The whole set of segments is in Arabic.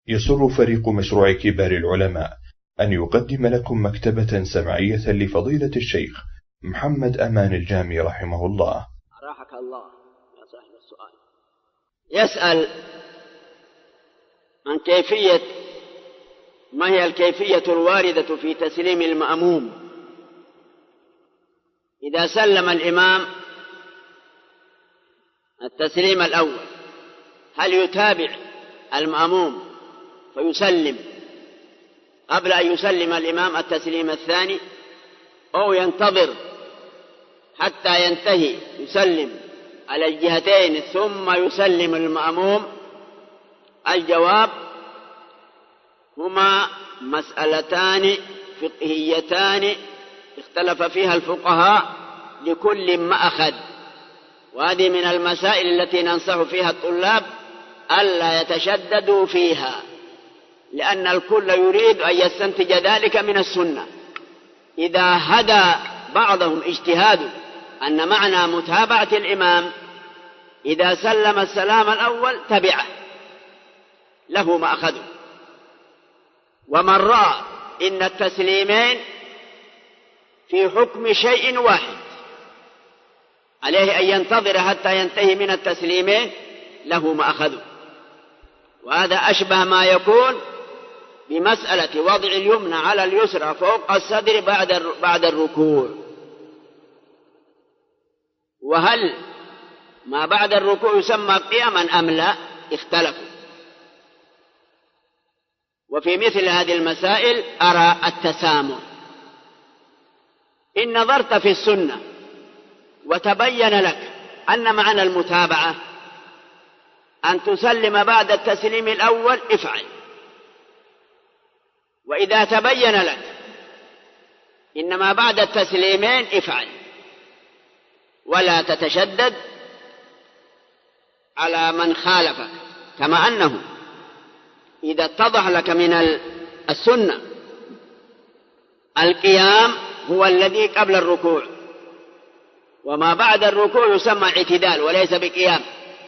يسر فريق مشروع كبار العلماء أن يقدم لكم مكتبة سمعية لفضيلة الشيخ محمد أمان الجامي رحمه الله. أراحك الله يا صاحب السؤال. يسأل عن كيفية ما هي الكيفية الواردة في تسليم المأموم إذا سلم الإمام التسليم الأول، هل يتابع المأموم فيسلم قبل أن يسلم الإمام التسليم الثاني، أو ينتظر حتى ينتهي يسلم على الجهتين ثم يسلم المأموم؟ الجواب: هما مسألتان فقهيتان اختلف فيها الفقهاء لكل مأخذ، وهذه من المسائل التي ننصح فيها الطلاب ألا يتشددوا فيها، لأن الكل يريد أن يستنتج ذلك من السنة. إذا هدى بعضهم اجتهاد أن معنى متابعة الإمام إذا سلم السلام الأول تبعه له مأخذه، ومن رأى إن التسليمين في حكم شيء واحد عليه أن ينتظر حتى ينتهي من التسليمين له مأخذه. وهذا أشبه ما يكون بمسألة وضع اليمنى على اليسرى فوق الصدر بعد الركوع، وهل ما بعد الركوع يسمى قياما أم لا؟ اختلفوا. وفي مثل هذه المسائل أرى التسامح. إن نظرت في السنة وتبين لك أن معنى المتابعة أن تسلم بعد التسليم الأول افعل، وإذا تبين لك إنما بعد التسليمين افعل، ولا تتشدد على من خالفك. كما أنه إذا اتضح لك من السنة القيام هو الذي قبل الركوع، وما بعد الركوع يسمى اعتدال وليس بقيام،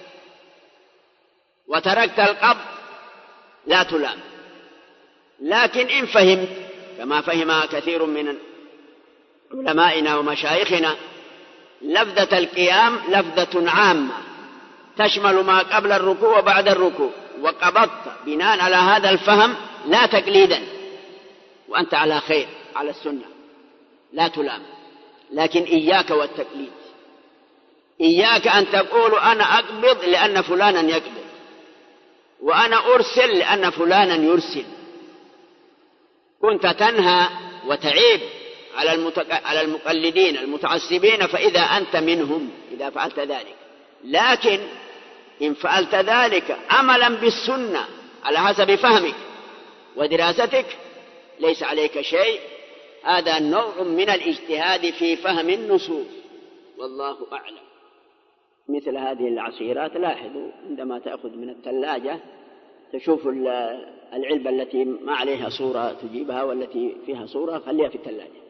وتركت القبض لا تلام. لكن إن فهمت كما فهم كثير من علمائنا ومشايخنا لفظة القيام لفظة عامة تشمل ما قبل الركوع وبعد الركوع، وقبضت بناء على هذا الفهم لا تقليدا، وأنت على خير على السنة لا تلام. لكن إياك والتقليد، إياك أن تقول أنا أقبض لأن فلانا يقبض، وأنا أرسل لأن فلانا يرسل. كنت تنهى وتعيب على المقلدين المتعصبين فإذا أنت منهم إذا فعلت ذلك. لكن إن فعلت ذلك عملا بالسنة على حسب فهمك ودراستك ليس عليك شيء. هذا نوع من الاجتهاد في فهم النصوص، والله أعلم. مثل هذه العصيرات لاحظوا عندما تأخذ من الثلاجة تشوف العلبة التي ما عليها صورة تجيبها، والتي فيها صورة خليها في الثلاجة.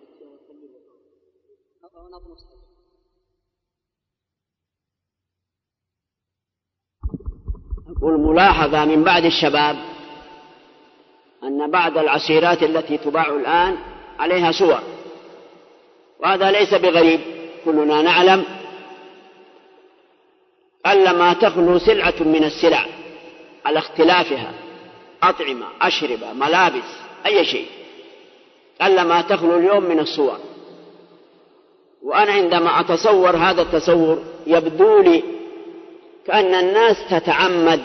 أقول ملاحظة من بعض الشباب أن بعض العصيرات التي تباع الآن عليها صور، وهذا ليس بغريب، كلنا نعلم قلما تخلو سلعة من السلع على اختلافها، أطعمة، أشربة، ملابس، أي شيء، قلما تخلو اليوم من الصور. وأنا عندما أتصور هذا التصور يبدو لي كأن الناس تتعمد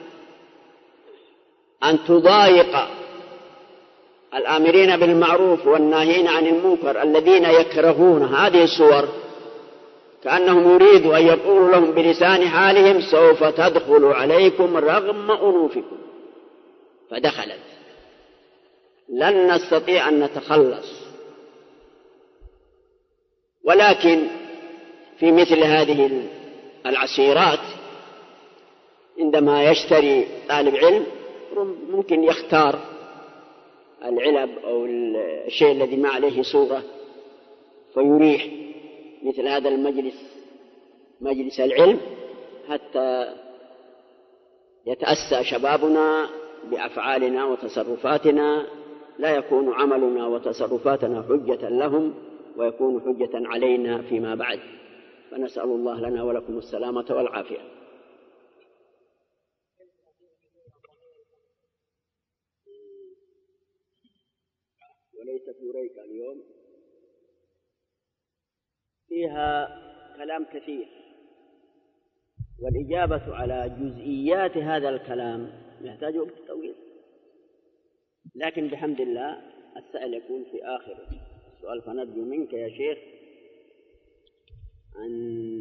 أن تضايق الآمرين بالمعروف والناهين عن المنكر الذين يكرهون هذه الصور، كأنهم يريدوا أن يقولوا لهم بلسان حالهم سوف تدخل عليكم رغم أنوفكم، فدخلت. لن نستطيع أن نتخلص. ولكن في مثل هذه العصيرات عندما يشتري طالب علم ممكن يختار العلب أو الشيء الذي ما عليه صورة فيريح مثل هذا المجلس، مجلس العلم، حتى يتأسى شبابنا بأفعالنا وتصرفاتنا لا يكون عملنا وتصرفاتنا حجة لهم ويكون حجة علينا فيما بعد. فنسأل الله لنا ولكم السلامة والعافية. وليس فوريك اليوم فيها كلام كثير، والإجابة على جزئيات هذا الكلام يحتاج وقت طويل، لكن بحمد الله السائل يكون في آخر السؤال. فنرجو منك يا شيخ أن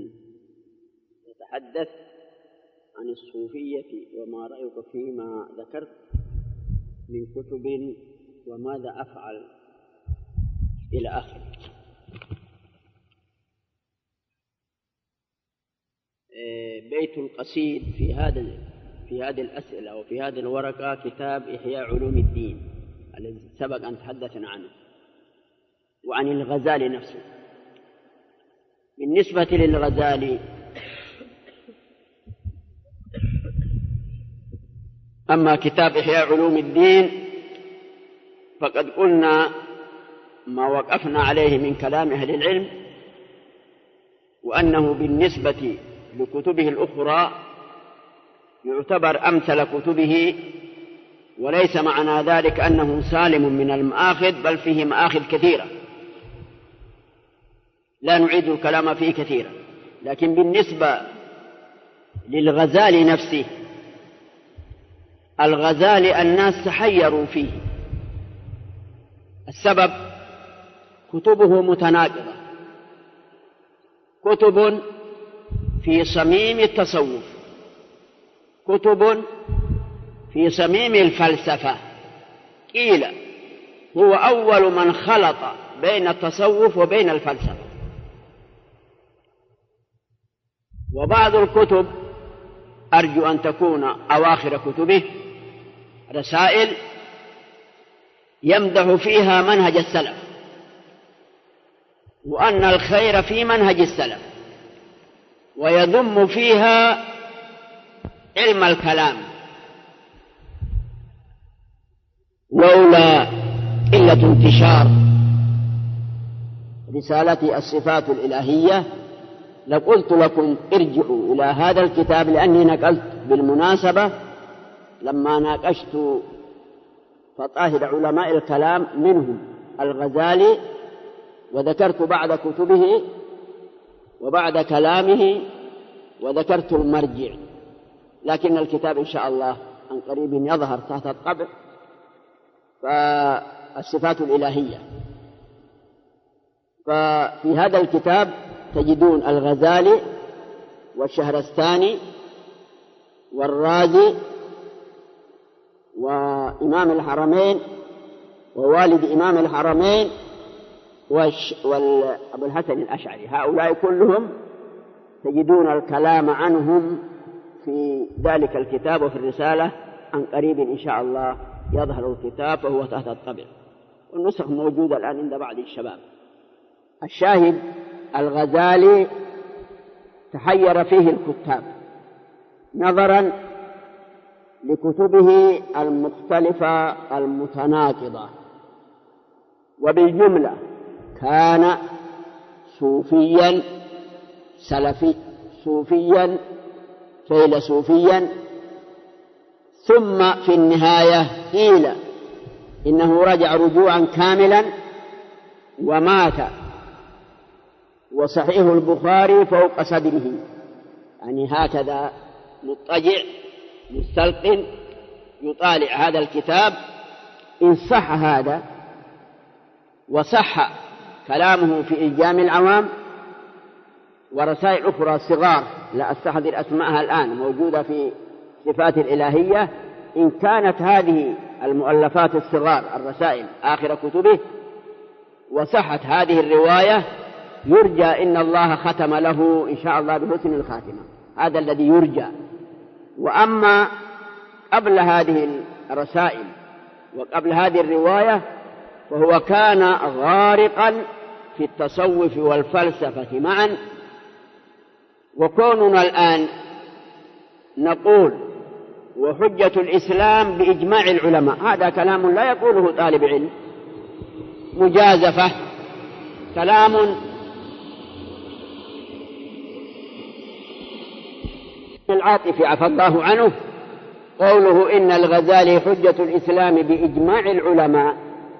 تتحدث عن الصوفية وما رأيك فيما ذكرت من كتب وماذا أفعل إلى آخره. بيت القصيد في هذه الأسئلة وفي هذه الورقة كتاب إحياء علوم الدين الذي سبق أن تحدثنا عنه، وعن الغزالي نفسه. بالنسبة للغزالي، أما كتاب إحياء علوم الدين فقد قلنا ما وقفنا عليه من كلام أهل العلم، وأنه بالنسبة لكتبه الأخرى يعتبر أمثل كتبه، وليس معنى ذلك أنه سالم من المآخذ، بل فيه مآخذ كثيرة لا نعيد الكلام فيه كثيرا. لكن بالنسبة للغزالي نفسه، الغزالي الناس تحيروا فيه. السبب كتبه متناقضة، كتب في صميم التصوف، كتب في صميم الفلسفة. قيل هو أول من خلط بين التصوف وبين الفلسفة. وبعض الكتب أرجو أن تكون أواخر كتبه رسائل يمدح فيها منهج السلف، وأن الخير في منهج السلف، ويذم فيها علم الكلام. لولا قلة انتشار رسالة الصفات الإلهية لقلت لكم ارجعوا إلى هذا الكتاب، لأني نقلت بالمناسبة لما ناقشت فطاهر علماء الكلام منهم الغزالي، وذكرت بعد كتبه وبعد كلامه وذكرت المرجع، لكن الكتاب إن شاء الله عن قريب يظهر تحت الطبع. فالصفات الإلهية، ففي هذا الكتاب تجدون الغزالي والشهرستاني والرازي وإمام الحرمين ووالد إمام الحرمين وأبو الحسن الأشعري، هؤلاء كلهم تجدون الكلام عنهم في ذلك الكتاب وفي الرسالة. عن قريب إن شاء الله يظهر الكتاب فهو تحت الطبع، والنسخ موجودة الآن عند بعض الشباب. الشاهد الغزالي تحير فيه الكتاب نظرا لكتبه المختلفة المتناقضة، وبالجملة كان صوفيا سلفي، صوفيا فيلسوفيا، ثم في النهاية قيل إنه رجع رجوعا كاملا ومات، وصحيح البخاري فوق صدره، يعني هكذا مضطجع مستلقٍ يطالع هذا الكتاب. إن صح هذا وصح كلامه في إلجام العوام ورسائل أخرى صغار لا أستحضر أسماءها الآن موجودة في صفات الإلهية، إن كانت هذه المؤلفات الصغار الرسائل آخر كتبه وصحت هذه الرواية، يرجى إن الله ختم له إن شاء الله بحسن الخاتمة، هذا الذي يرجى. وأما قبل هذه الرسائل وقبل هذه الرواية فهو كان غارقا في التصوف والفلسفة معا. وكوننا الآن نقول وحجة الإسلام بإجماع العلماء، هذا كلام لا يقوله طالب علم، مجازفة، كلام العاطفي عفى الله عنه، قوله إن الغزالي حجة الإسلام بإجماع العلماء،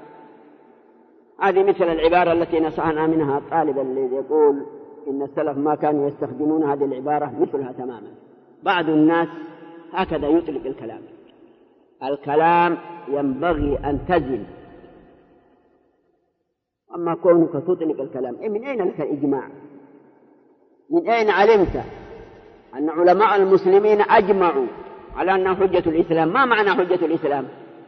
هذه مثل العبارة التي نصحنا منها الطالب الذي يقول إن السلف ما كانوا يستخدمون هذه العبارة، مثلها تماما. بعض الناس هكذا يطلق الكلام، الكلام ينبغي أن تزن، أما كونك تطلق الكلام، من أين لك الإجماع؟ من أين علمت أن علماء المسلمين أجمعوا على أنها حجة الإسلام؟ ما معنى حجة الإسلام؟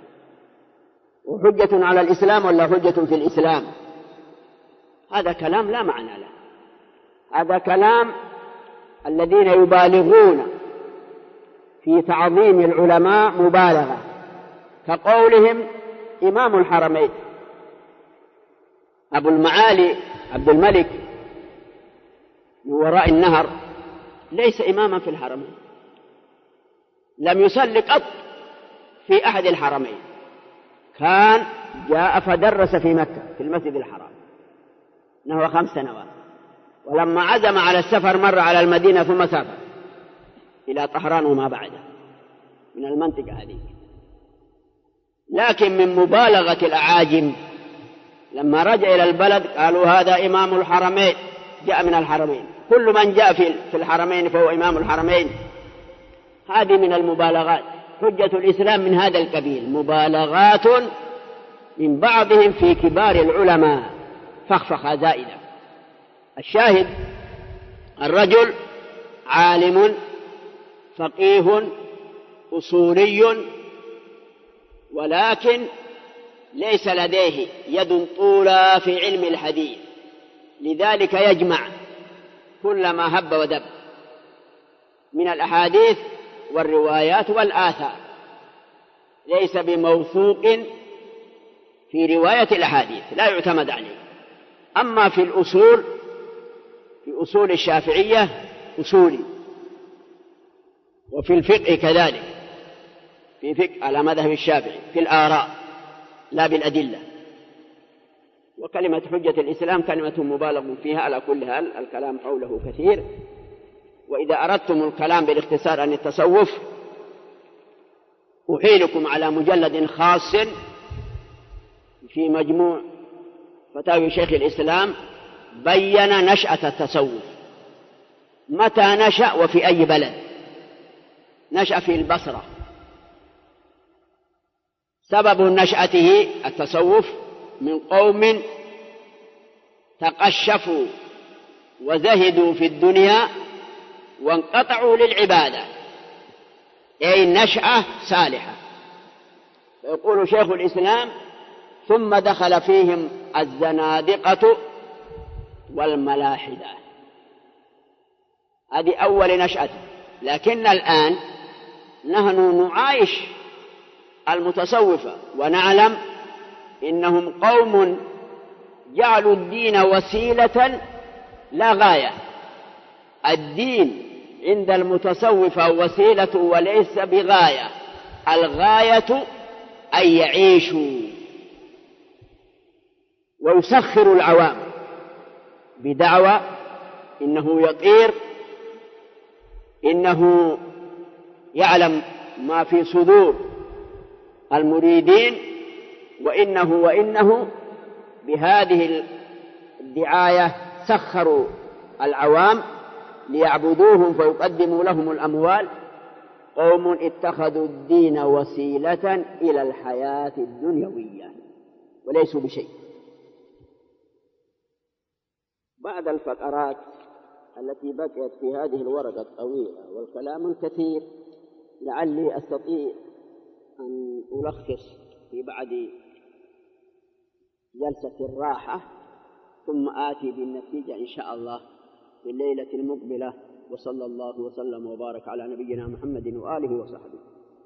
وحجة على الإسلام ولا حجة في الإسلام؟ هذا كلام لا معنى له، هذا كلام الذين يبالغون في تعظيم العلماء مبالغة، كقولهم إمام الحرمين أبو المعالي عبد الملك من وراء النهر ليس إماما في الحرمين، لم يصل قط في أحد الحرمين، كان جاء فدرس في مكة في المسجد الحرام نحو 5 سنوات، ولما عزم على السفر مر على المدينة ثم سافر إلى طهران وما بعده من المنطقة هذه. لكن من مبالغة الأعاجم لما رجع إلى البلد قالوا هذا إمام الحرمين، جاء من الحرمين، كل من جاء في الحرمين فهو إمام الحرمين. هذه من المبالغات، حجة الإسلام من هذا القبيل، مبالغات من بعضهم في كبار العلماء، فخفخ زائدة. الشاهد الرجل عالم فقيه أصولي، ولكن ليس لديه يد طولى في علم الحديث، لذلك يجمع كل ما هب ودب من الأحاديث والروايات والآثار، ليس بموثوق في رواية الأحاديث، لا يعتمد عليه. أما في الأصول، في أصول الشافعية أصولي، وفي الفقه كذلك، في فقه على مذهب الشافعي، في الآراء لا بالأدلة. وكلمة حجة الإسلام كلمة مبالغ فيها، على كل حال الكلام حوله كثير. وإذا أردتم الكلام بالاختصار عن التصوف أحيلكم على مجلد خاص في مجموع فتاوي شيخ الإسلام بين نشأة التصوف، متى نشأ وفي أي بلد. نشأ في البصرة، سبب نشأته التصوف من قوم تقشفوا وزهدوا في الدنيا وانقطعوا للعبادة، أي نشأة صالحة. يقول شيخ الإسلام ثم دخل فيهم الزنادقة والملاحدة، هذه أول نشأة. لكن الآن نحن نعايش المتصوفة ونعلم إنهم قوم جعلوا الدين وسيلة لا غاية. الدين عند المتصوفة وسيلة وليس بغاية، الغاية أن يعيشوا ويسخر العوام بدعوى إنه يطير، إنه يعلم ما في صدور المريدين، وإنه بهذه الدعاية سخروا العوام ليعبدوهم فيقدموا لهم الأموال. قوم اتخذوا الدين وسيلة إلى الحياة الدنيوية وليسوا بشيء. بعد الفقرات التي بقيت في هذه الورقة الطويلة والكلام الكثير، لعلي أستطيع أن ألخص في بعد جلسة الراحة، ثم آتي بالنتيجة إن شاء الله في الليلة المقبلة. وصلى الله وسلم وبارك على نبينا محمد وآله وصحبه.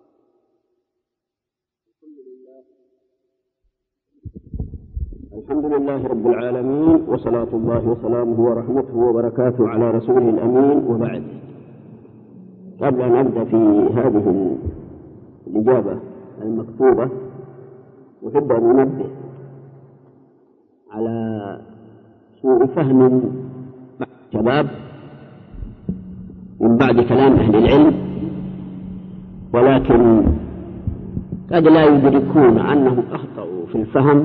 الحمد لله رب العالمين، وصلاة الله وسلامه ورحمته وبركاته على رسوله الأمين، وبعد. قبل أن نبدأ في هذه الإجابة المكتوبة أحب أن أنبه على سوء فهم الشباب من بعد كلام أهل العلم، ولكن قد لا يدركون أنهم أخطأوا في الفهم،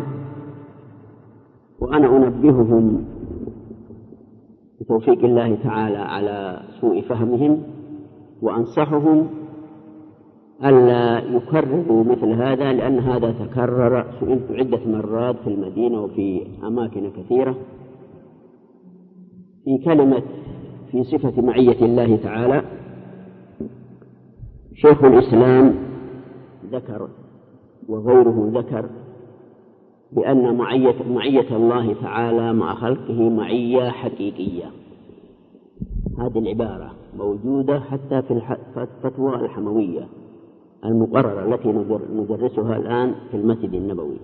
وأنا أنبههم بتوفيق الله تعالى على سوء فهمهم، وأنصحهم ألا يكرروا مثل هذا، لأن هذا تكرر. سئلت عدة مرات في المدينة وفي أماكن كثيرة في كلمة في صفة معية الله تعالى. شيخ الإسلام ذكر وغيره ذكر بأن معية الله تعالى مع خلقه معية حقيقية. هذه العبارة موجودة حتى في الفتوى الحموية المقررة التي ندرسها الآن في المسجد النبوي.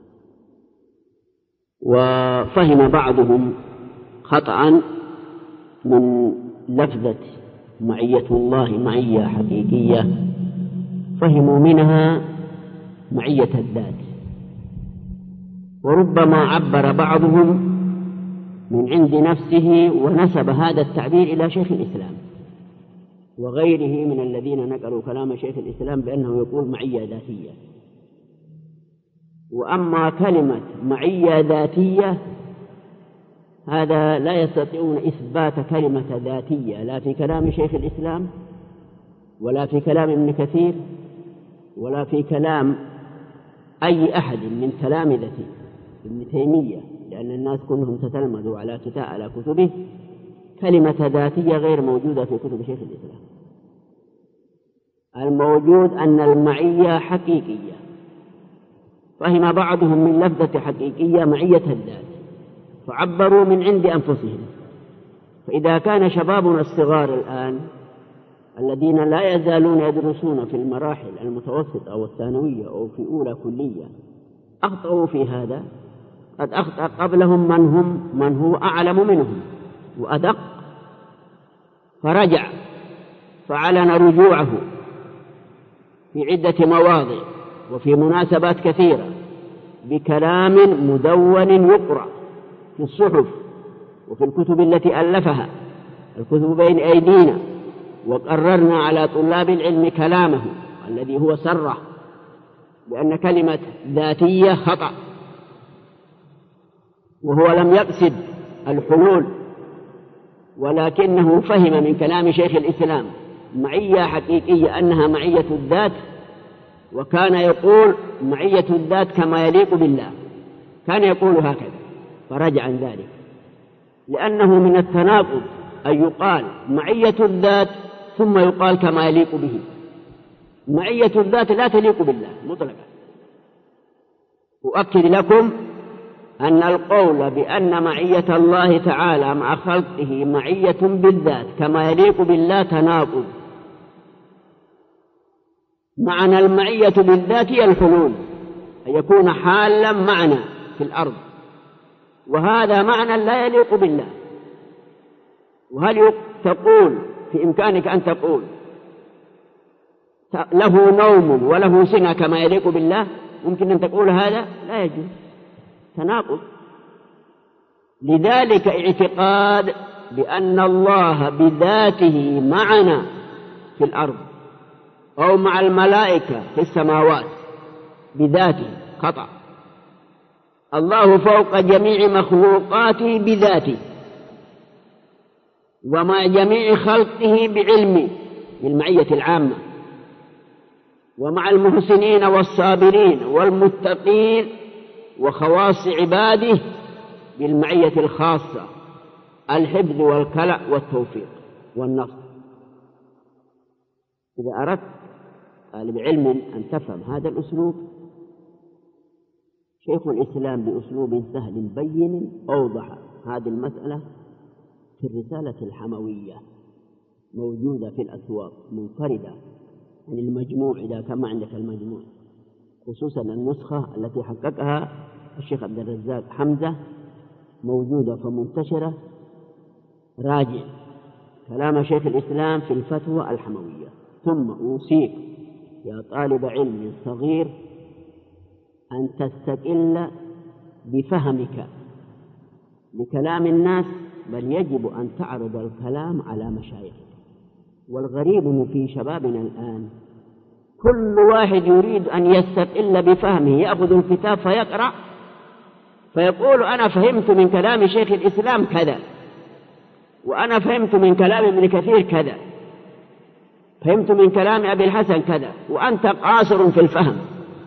وفهم بعضهم خطأ من لفظة معية الله معية حقيقية، فهموا منها معية الذات، وربما عبر بعضهم من عند نفسه ونسب هذا التعبير إلى شيخ الإسلام وغيره من الذين نقلوا كلام شيخ الإسلام بأنه يقول معية ذاتية. وأما كلمة معية ذاتية هذا لا يستطيعون إثبات كلمة ذاتية لا في كلام شيخ الإسلام ولا في كلام ابن كثير ولا في كلام أي أحد من تلامذة ابن تيمية، لأن الناس كلهم تتلمذوا على كتبه. كلمة ذاتية غير موجودة في كتب شيخ الإسلام. الموجود أن المعية حقيقية. فهم بعضهم من لفظة حقيقية معية الذات فعبروا من عند أنفسهم. فإذا كان شبابنا الصغار الآن الذين لا يزالون يدرسون في المراحل المتوسطة أو الثانوية أو في أولى كلية أخطأوا في هذا، قد أخطأ قبلهم من هو أعلم منهم وأدق، فرجع فعلن رجوعه في عدة مواضع وفي مناسبات كثيرة بكلام مدون يقرأ في الصحف وفي الكتب التي ألفها، الكتب بين أيدينا، وقررنا على طلاب العلم كلامه الذي هو سره بأن كلمة ذاتية خطأ، وهو لم يقصد الحلول، ولكنه فهم من كلام شيخ الإسلام معية حقيقية أنها معية الذات، وكان يقول معية الذات كما يليق بالله، كان يقول هكذا، فرجع عن ذلك، لأنه من التناقض أن يقال معية الذات ثم يقال كما يليق به. معية الذات لا تليق بالله مطلقا. أؤكد لكم أن القول بأن معية الله تعالى مع خلقه معية بالذات كما يليق بالله تناقض. معنى المعية بالذات هي الحلول، أن يكون حالا معنا في الأرض، وهذا معنى لا يليق بالله. وهل تقول في إمكانك أن تقول له نوم وله سنة كما يليق بالله؟ ممكن أن تقول هذا؟ لا يجوز، تناقض. لذلك اعتقاد بأن الله بذاته معنا في الأرض أو مع الملائكة في السماوات بذاته خطأ. الله فوق جميع مخلوقاته بذاته ومع جميع خلقه بعلمه بالمعية العامة، ومع المحسنين والصابرين والمتقين وخواص عباده بالمعية الخاصة، الحفظ والكلأ والتوفيق والنصر. إذا أردت طالب علم أن تفهم هذا الأسلوب، شيخ الإسلام بأسلوب سهل بين أوضح هذه المسألة في الرسالة الحموية، موجودة في الأسواق منفردة عن المجموع إذا كان عندك المجموع، خصوصا النسخة التي حققها الشيخ عبد الرزاق حمزة، موجودة فمنتشرة. راجع كلام شيخ الإسلام في الفتوى الحموية. ثم أوصيك يا طالب علم صغير أن تستقل بفهمك لكلام الناس، بل يجب أن تعرض الكلام على مشايخك. والغريب في شبابنا الآن كل واحد يريد أن يستقل بفهمه، يأخذ الكتاب فيقرأ فيقول أنا فهمت من كلام شيخ الإسلام كذا، وأنا فهمت من كلام ابن كثير كذا، فهمت من كلام أبي الحسن كذا، وأنت قاصر في الفهم.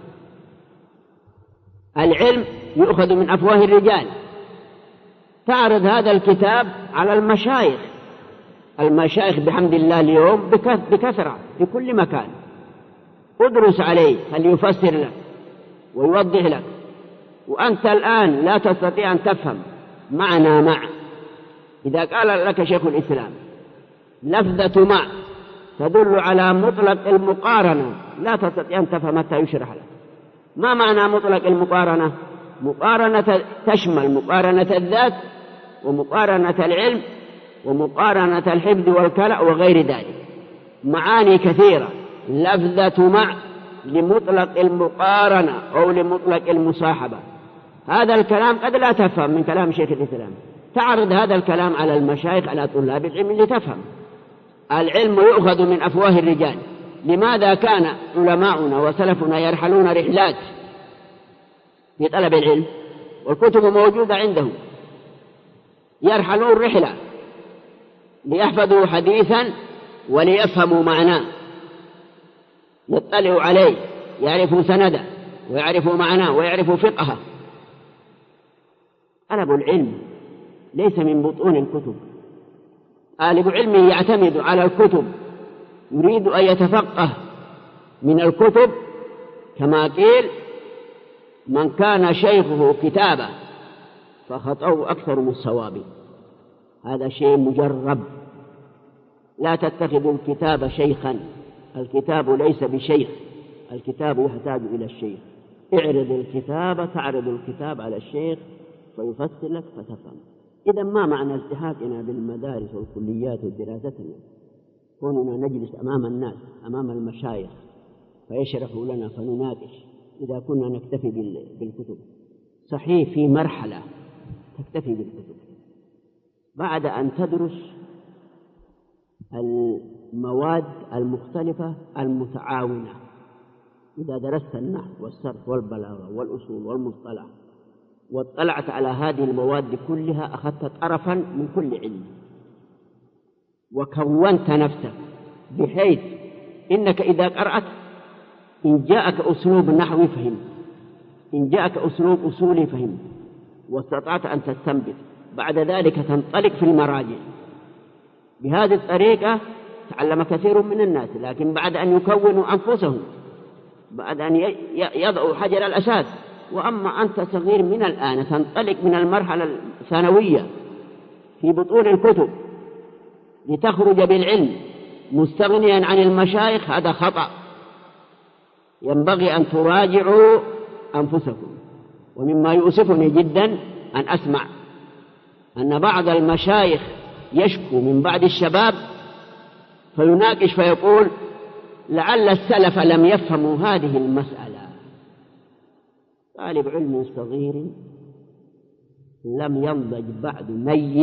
العلم يؤخذ من أفواه الرجال. تعرض هذا الكتاب على المشايخ. المشايخ بحمد الله اليوم بكثرة في كل مكان. ادرس عليه فليفسر لك ويوضح لك. وأنت الآن لا تستطيع أن تفهم معنى مع. إذا قال لك شيخ الإسلام لفظة مع تدل على مطلق المقارنة، لا تستطيع أن تفهم حتى يشرح لك. ما معنى مطلق المقارنة؟ مقارنة تشمل مقارنة الذات ومقارنة العلم ومقارنة الحفظ والكلاء وغير ذلك، معاني كثيرة. لفظة مع لمطلق المقارنة أو لمطلق المصاحبة. هذا الكلام قد لا تفهم من كلام شيخ الإسلام. تعرض هذا الكلام على المشايخ على طلاب العلم لتفهم. العلم يؤخذ من أفواه الرجال. لماذا كان علماؤنا وسلفنا يرحلون رحلات في طلب العلم والكتب موجودة عندهم؟ يرحلون رحلة ليحفظوا حديثا وليفهموا معناه، يطلعوا عليه، يعرفوا سنده ويعرفوا معناه ويعرفوا فقهه. طلب العلم ليس من بطون الكتب. طالب علم يعتمد على الكتب، يريد أن يتفقه من الكتب. كما قيل من كان شيخه كتابه فخطأه أكثر من الصواب. هذا شيء مجرب. لا تتخذوا الكتاب شيخا، الكتاب ليس بشيخ، الكتاب يحتاج إلى الشيخ. اعرض الكتاب، تعرض الكتاب على الشيخ فيفسر لك فتفهم. إذا ما معنى التحاقنا بالمدارس والكليات ودراستنا؟ كوننا نجلس أمام الناس أمام المشايخ فيشرحوا لنا فنناقش. إذا كنا نكتفي بالكتب صحيح في مرحلة تكتفي بالكتب، بعد أن تدرس المواد المختلفة المتعاونة. إذا درست النحو والصرف والبلاغة والأصول والمصطلح واطلعت على هذه المواد كلها، أخذت طرفا من كل علم وكونت نفسك بحيث إنك إذا قرأت إن جاءك أسلوب نحوي فهمت، إن جاءك أسلوب أصولي فهمت، واستطعت أن تستنبط. بعد ذلك تنطلق في المراجع. بهذه الطريقة تعلم كثير من الناس، لكن بعد أن يكونوا أنفسهم، بعد أن يضعوا حجر الأساس. وأما أنت صغير من الآن تنطلق من المرحلة الثانوية في بطون الكتب لتخرج بالعلم مستغنيا عن المشايخ، هذا خطأ. ينبغي أن تراجعوا أنفسكم. ومما يؤسفني جدا أن أسمع أن بعض المشايخ يشكو من بعض الشباب فيناقش فيقول لعل السلف لم يفهموا هذه المسألة. طالب علم صغير لم ينضج بعد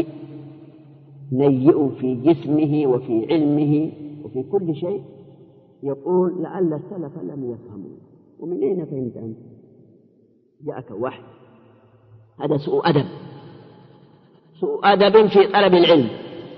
نيئ في جسمه وفي علمه وفي كل شيء يقول لعل السلف لم يفهموا. ومن أين فهمت أنت؟ جاءك وحي. هذا سوء أدب، سوء أدب في طلب العلم.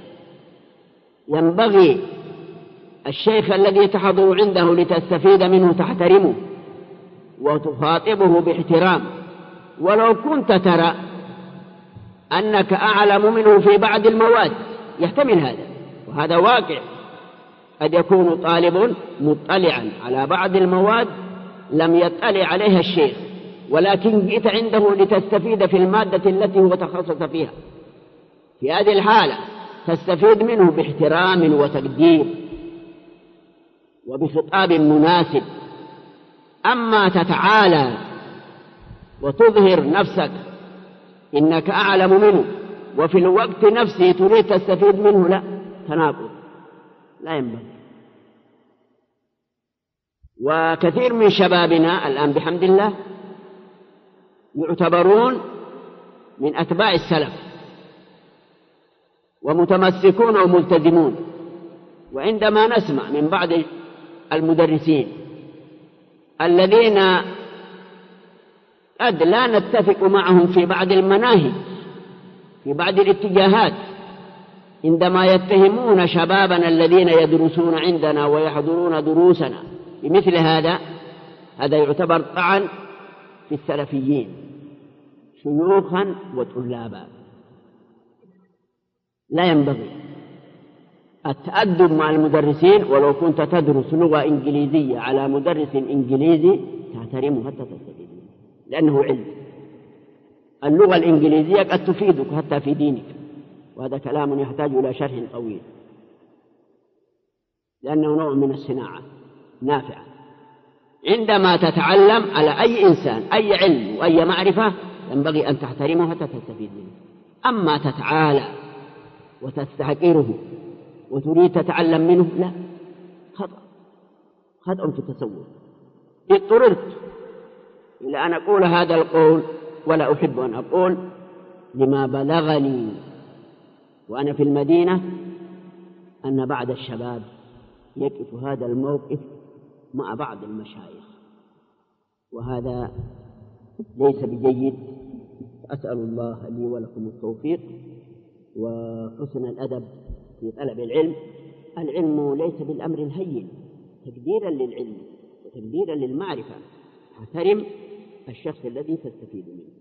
ينبغي الشيخ الذي تحضر عنده لتستفيد منه تحترمه وتخاطبه باحترام، ولو كنت ترى أنك أعلم منه في بعض المواد، يحتمل هذا، وهذا واقع. قد يكون طالب مطلعا على بعض المواد لم يطلع عليها الشيخ، ولكن جئت عنده لتستفيد في المادة التي هو تخصص فيها. في هذه الحالة تستفيد منه باحترام وتقدير وبخطاب مناسب. أما تتعالى وتظهر نفسك إنك أعلم منه وفي الوقت نفسه تريد تستفيد منه، لا، تناقض، لا ينبغي. وكثير من شبابنا الآن بحمد الله يعتبرون من أتباع السلف ومتمسكون وملتزمون. وعندما نسمع من بعض المدرسين الذين قد لا نتفق معهم في بعض المناهج في بعض الاتجاهات، عندما يتهمون شبابنا الذين يدرسون عندنا ويحضرون دروسنا بمثل هذا يعتبر طعن في السلفيين شيوخا وطلابا. لا ينبغي التأدب مع المدرسين، ولو كنت تدرس لغة إنجليزية على مدرس إنجليزي تحترمه حتى تستفيد منه، لأنه علم. اللغة الإنجليزية قد تفيدك حتى في دينك، وهذا كلام يحتاج إلى شرح طويل، لأنه نوع من الصناعة نافعة. عندما تتعلم على أي إنسان أي علم وأي معرفة ينبغي أن تحترمه حتى تستفيد منه. أما تتعالى وتستحقره وتريد تتعلم منه، لا، خطأ في التصور. اضطررت إلى أن أقول هذا القول، ولا أحب أن أقول لما بلغني وأنا في المدينة أن بعض الشباب يقف هذا الموقف مع بعض المشايخ، وهذا ليس بجيد. أسأل الله لي ولكم التوفيق وحسن الأدب في طلب العلم. العلم ليس بالأمر الهين، تقديرا للعلم وتقديرا للمعرفة. احترم الشخص الذي تستفيد منه.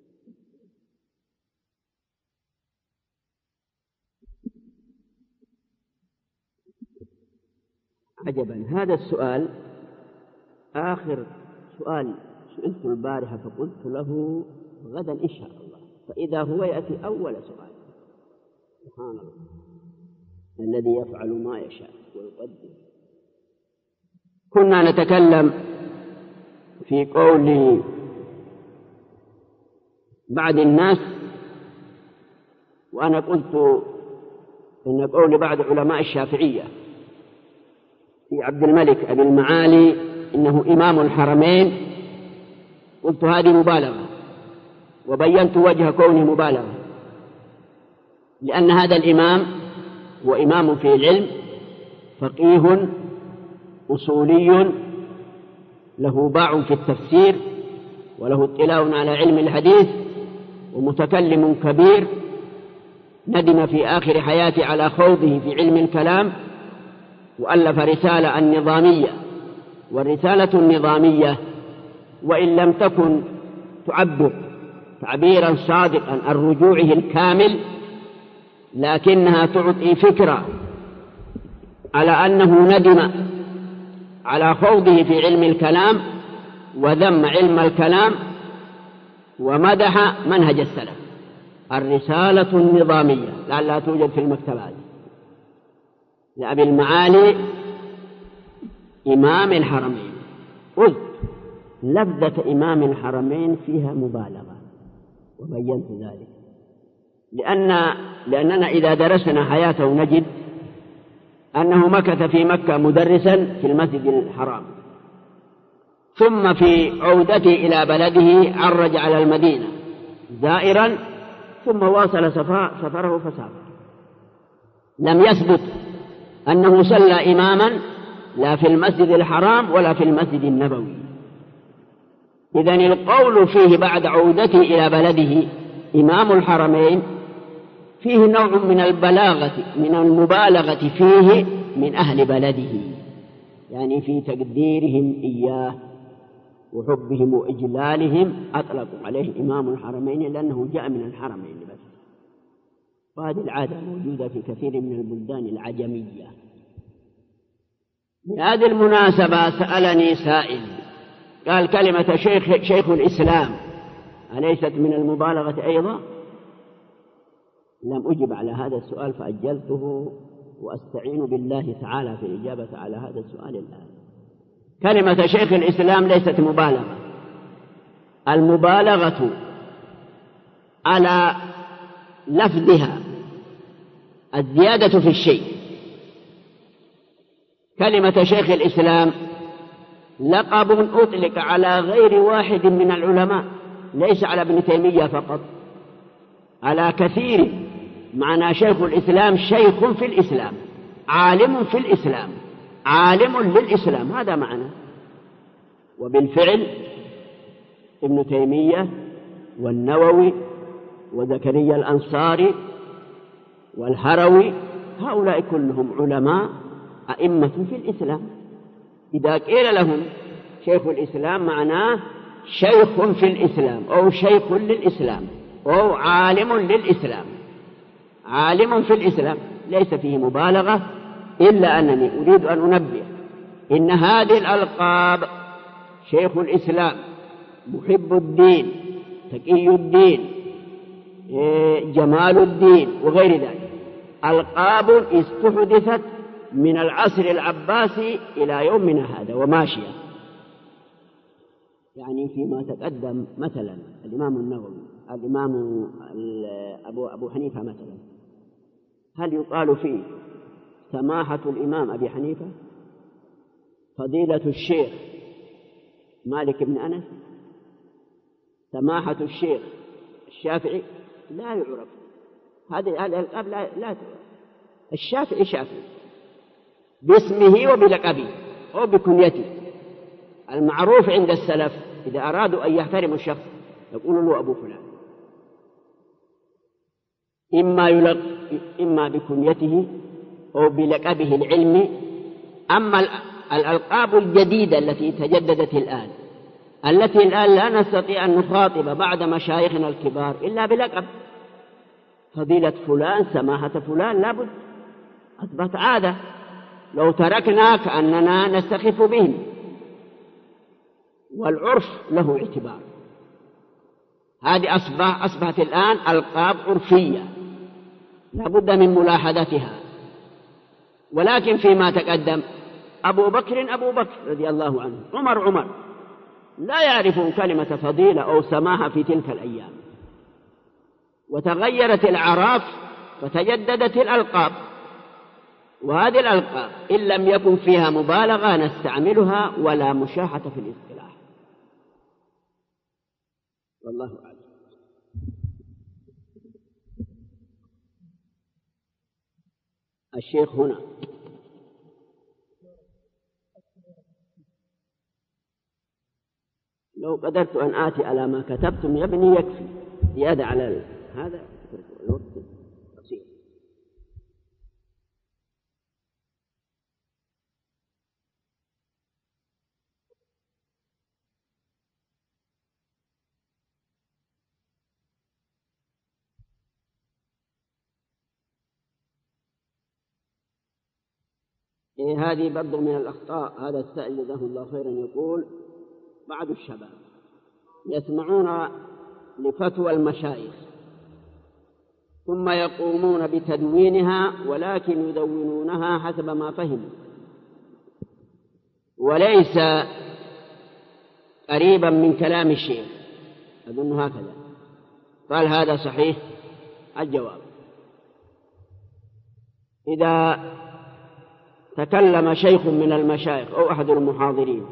عجبا هذا السؤال، آخر سؤال سئلت البارحة فقلت له غدا إن شاء الله، فإذا هو يأتي أول سؤال. سبحان الله الذي يفعل ما يشاء ويقدر. كنا نتكلم في قول بعض الناس، وأنا قلت إن قول بعض علماء الشافعية في عبد الملك أبي المعالي إنه إمام الحرمين، قلت هذه مبالغة، وبينت وجه كونه مبالغة، لأن هذا الإمام هو إمام في العلم، فقيه أصولي له باع في التفسير وله اطلاع على علم الحديث، ومتكلم كبير ندم في آخر حياته على خوضه في علم الكلام، وألف رسالة النظامية. والرسالة النظامية وإن لم تكن تعبر تعبيرا صادقا عن رجوعه الكامل، لكنها تعطي فكرة على أنه ندم على خوضه في علم الكلام وذم علم الكلام ومدح منهج السلف. الرسالة النظامية لعلها توجد في المكتبات لأبي المعالي إمام الحرمين. قلت لفظة إمام الحرمين فيها مبالغة، وبينت ذلك لأننا إذا درسنا حياته نجد أنه مكث في مكة مدرسا في المسجد الحرام، ثم في عودته إلى بلده عرج على المدينة زائرا، ثم واصل سفره فسافر. لم يثبت أنه صلى إماما لا في المسجد الحرام ولا في المسجد النبوي. إذن القول فيه بعد عودته إلى بلده إمام الحرمين فيه نوع من المبالغة فيه من أهل بلده، يعني في تقديرهم إياه وحبهم وإجلالهم أطلقوا عليه إمام الحرمين لأنه جاء من الحرمين بس. وهذه العادة موجودة في كثير من البلدان العجمية. بهذه المناسبة سألني سائل قال كلمة شيخ الإسلام أليست من المبالغة أيضا؟ لم أجب على هذا السؤال فأجلته، وأستعين بالله تعالى في الإجابة على هذا السؤال الآن. كلمة شيخ الإسلام ليست مبالغة، المبالغة على لفظها الزيادة في الشيء. كلمة شيخ الإسلام لقب أطلق على غير واحد من العلماء، ليس على ابن تيمية فقط، على كثير. معنى شيخ الإسلام شيخ في الإسلام، عالم في الإسلام، عالم للإسلام، هذا معنى. وبالفعل ابن تيمية والنووي وزكريا الأنصاري والهروي هؤلاء كلهم علماء أئمة في الإسلام. إذا قيل لهم شيخ الإسلام معناه شيخ في الإسلام أو شيخ للإسلام أو عالم للإسلام، عالم في الإسلام، ليس فيه مبالغة. إلا أنني أريد أن أنبه إن هذه الألقاب شيخ الإسلام، محب الدين، تقي الدين، جمال الدين وغير ذلك، ألقاب استحدثت من العصر العباسي إلى يومنا هذا وماشية. يعني فيما تقدم مثلا الإمام النووي، الإمام أبو حنيفة مثلا، هل يقال فيه سماحة الإمام أبي حنيفة، فضيلة الشيخ مالك بن أنس، سماحة الشيخ الشافعي؟ لا يعرف، هذه الألقاب لا تعرف. الشافعي شافعي باسمه وبلقبه أو بكنيته. المعروف عند السلف إذا أرادوا أن يحترموا الشخص يقولوا له أبو فلان، إما بكنيته أو بلقبه العلمي. أما الألقاب الجديدة التي تجددت الآن، التي الآن لا نستطيع أن نخاطب بعد مشايخنا الكبار إلا بلقب، فضيلة فلان، سماحة فلان، لابد، أصبحت عادة، لو تركنا كأننا نستخف بهم. والعرف له اعتبار، هذه أصبحت الآن ألقاب عرفية لابد من ملاحظتها. ولكن فيما تقدم أبو بكر رضي الله عنه، عمر لا يعرفون كلمة فضيلة أو سماحة في تلك الأيام، وتغيرت الأعراف فتجددت الألقاب. وهذه الألقاب إن لم يكن فيها مبالغة نستعملها ولا مشاحة في الاصطلاح، والله أعلم. الشيخ هنا لو قدرت أن آتي على ما كتبتم يا ابني يكفي، زيادة على هذا الوقت قصير. هذه برضو من الأخطاء. هذا السائل جزاه الله خيرا يقول: بعض الشباب يسمعون لفتوى المشايخ ثم يقومون بتدوينها، ولكن يدونونها حسب ما فهموا وليس قريبا من كلام الشيخ، أظن هكذا قال. هذا صحيح؟ الجواب: إذا تكلم شيخ من المشايخ أو أحد المحاضرين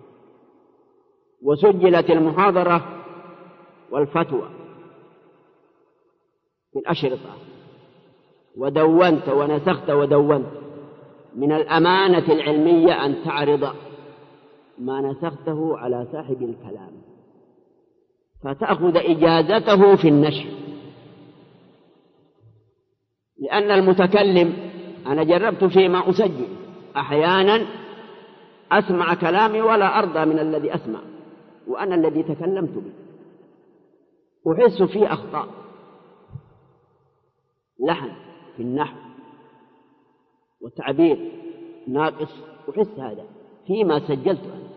وسجلت المحاضرة والفتوى في الأشرطة ودونت ونسخت ودونت، من الأمانة العلمية أن تعرض ما نسخته على صاحب الكلام فتأخذ إجازته في النشر، لأن المتكلم، أنا جربت فيما أسجل أحيانا أسمع كلامي ولا أرضى من الذي أسمع، وأنا الذي تكلمت به أحس فيه أخطاء، لحن في النحو والتعبير ناقص، أحس هذا فيما سجلت أنا،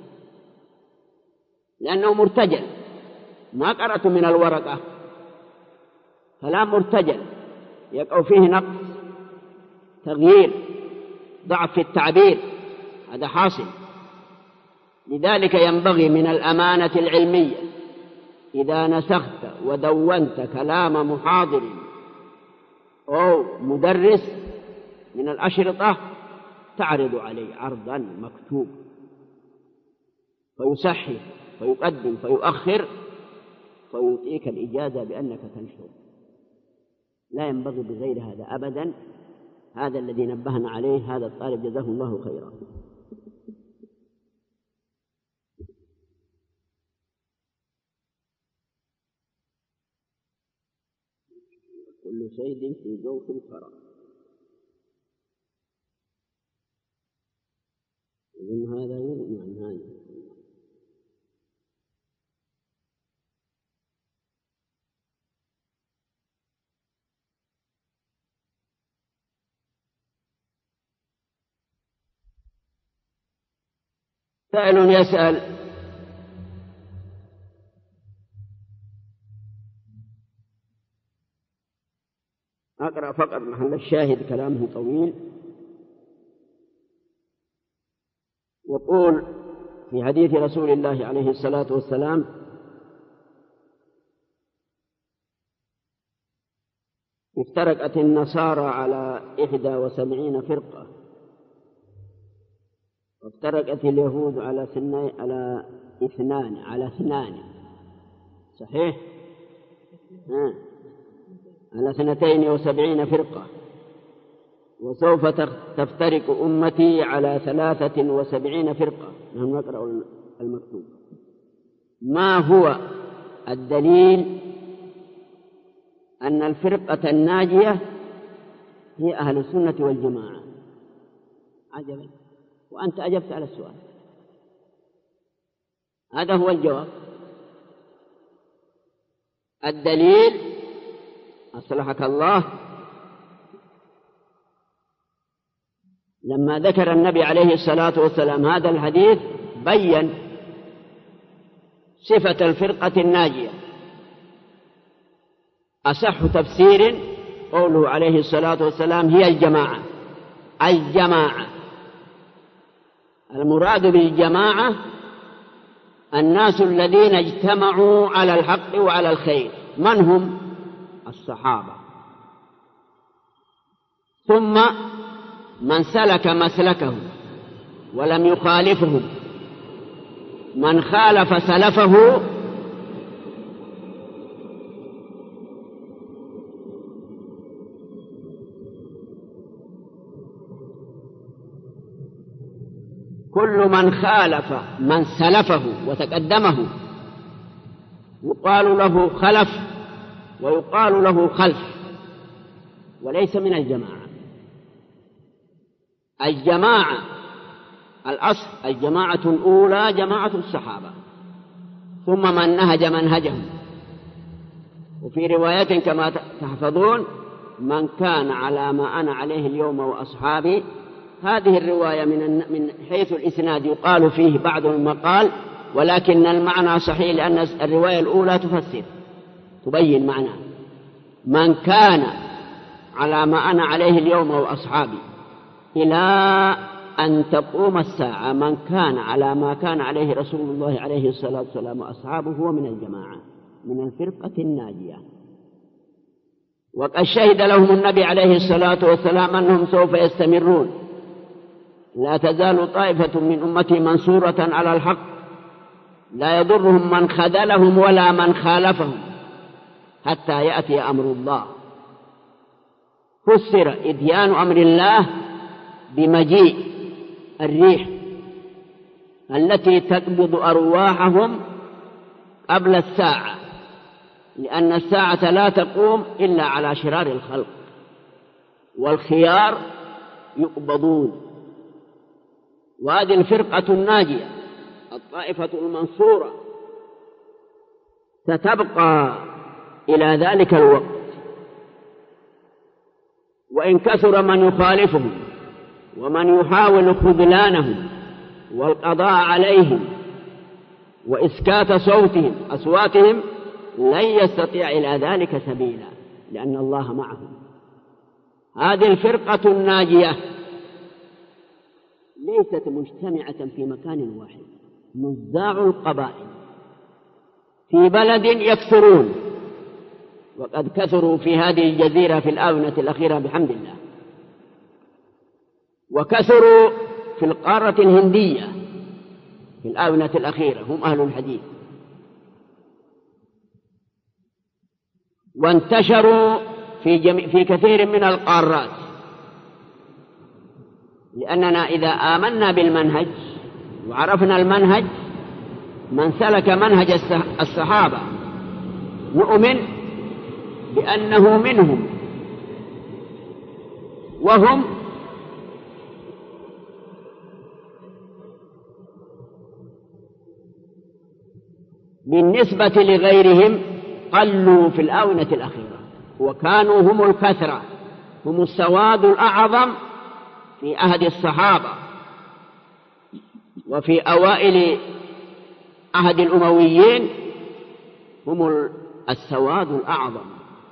لأنه مرتجل، ما قرأت من الورقة، كلام مرتجل يقع فيه نقص، تغيير، ضعف في التعبير، هذا حاصل. لذلك ينبغي من الأمانة العلمية إذا نسخت ودونت كلام محاضر أو مدرس من الأشرطة تعرض عليه عرضا مكتوب فيصحح فيقدم فيؤخر فيعطيك الإجازة بأنك تنشر. لا ينبغي بغير هذا أبدا. هذا الذي نبهنا عليه هذا الطالب جزاه الله خيرا. كل صيد في جوف الفرع. إذن هذا يغني عن هذا. سائل يسأل: أقرأ فقط محل الشاهد، كلامه طويل. يقول في حديث رسول الله عليه الصلاة والسلام: افترقت النصارى على 71 فرقة، وافترقت اليهود على 2 صحيح؟ على 72 فرقة، وسوف تفترق أمتي على 73 فرقة. نحن نقرأ المكتوب. ما هو الدليل أن الفرقة الناجية هي أهل السنة والجماعة؟ عجبا، وأنت أجبت على السؤال. هذا هو الجواب. الدليل أصلحك الله لما ذكر النبي عليه الصلاة والسلام هذا الحديث بيّن صفة الفرقة الناجية. أصح تفسير قوله عليه الصلاة والسلام هي الجماعة. الجماعة المراد بالجماعة الناس الذين اجتمعوا على الحق وعلى الخير. من هم؟ الصحابة، ثم من سلك مسلكه ولم يخالفهم، من خالف سلفه كل من خالف من سلفه وتقدمه يقال له خلف ويقال له خلف، وليس من الجماعة. الجماعة الأصل الجماعة الأولى جماعة الصحابة، ثم من نهج منهجهم. وفي رواية كما تحفظون: من كان على ما أنا عليه اليوم وأصحابي. هذه الرواية من حيث الإسناد يقال فيه بعض المقال، ولكن المعنى صحيح، لأن الرواية الأولى تفسر تبين معناه: من كان على ما أنا عليه اليوم وأصحابي إلى أن تقوم الساعة. من كان على ما كان عليه رسول الله عليه الصلاة والسلام وأصحابه هو من الجماعة، من الفرقة الناجية. وقد شهد لهم النبي عليه الصلاة والسلام أنهم سوف يستمرون: لا تزال طائفة من أمتي منصورة على الحق، لا يضرهم من خذلهم ولا من خالفهم حتى يأتي أمر الله. فسر إتيان أمر الله بمجيء الريح التي تقبض أرواحهم قبل الساعة، لأن الساعة لا تقوم إلا على شرار الخلق، والخيار يقبضون. وهذه الفرقة الناجية الطائفة المنصورة ستبقى إلى ذلك الوقت، وإن كثر من يخالفهم ومن يحاول خذلانهم والقضاء عليهم وإسكات أصواتهم لن يستطيع إلى ذلك سبيلا، لأن الله معهم. هذه الفرقة الناجية ليست مجتمعة في مكان واحد، نزاع القبائل في بلد يكثرون، وقد كثروا في هذه الجزيرة في الآونة الأخيرة بحمد الله، وكثروا في القارة الهندية، في الآونة الأخيرة هم أهل الحديث، وانتشروا في كثير من القارات، لأننا إذا آمنا بالمنهج وعرفنا المنهج، من سلك منهج الصحابة نؤمن بأنه منهم، وهم بالنسبة لغيرهم قلوا في الآونة الأخيرة، وكانوا هم الكثرة، هم السواد الأعظم في عهد الصحابة وفي أوائل عهد الأمويين، هم السواد الأعظم.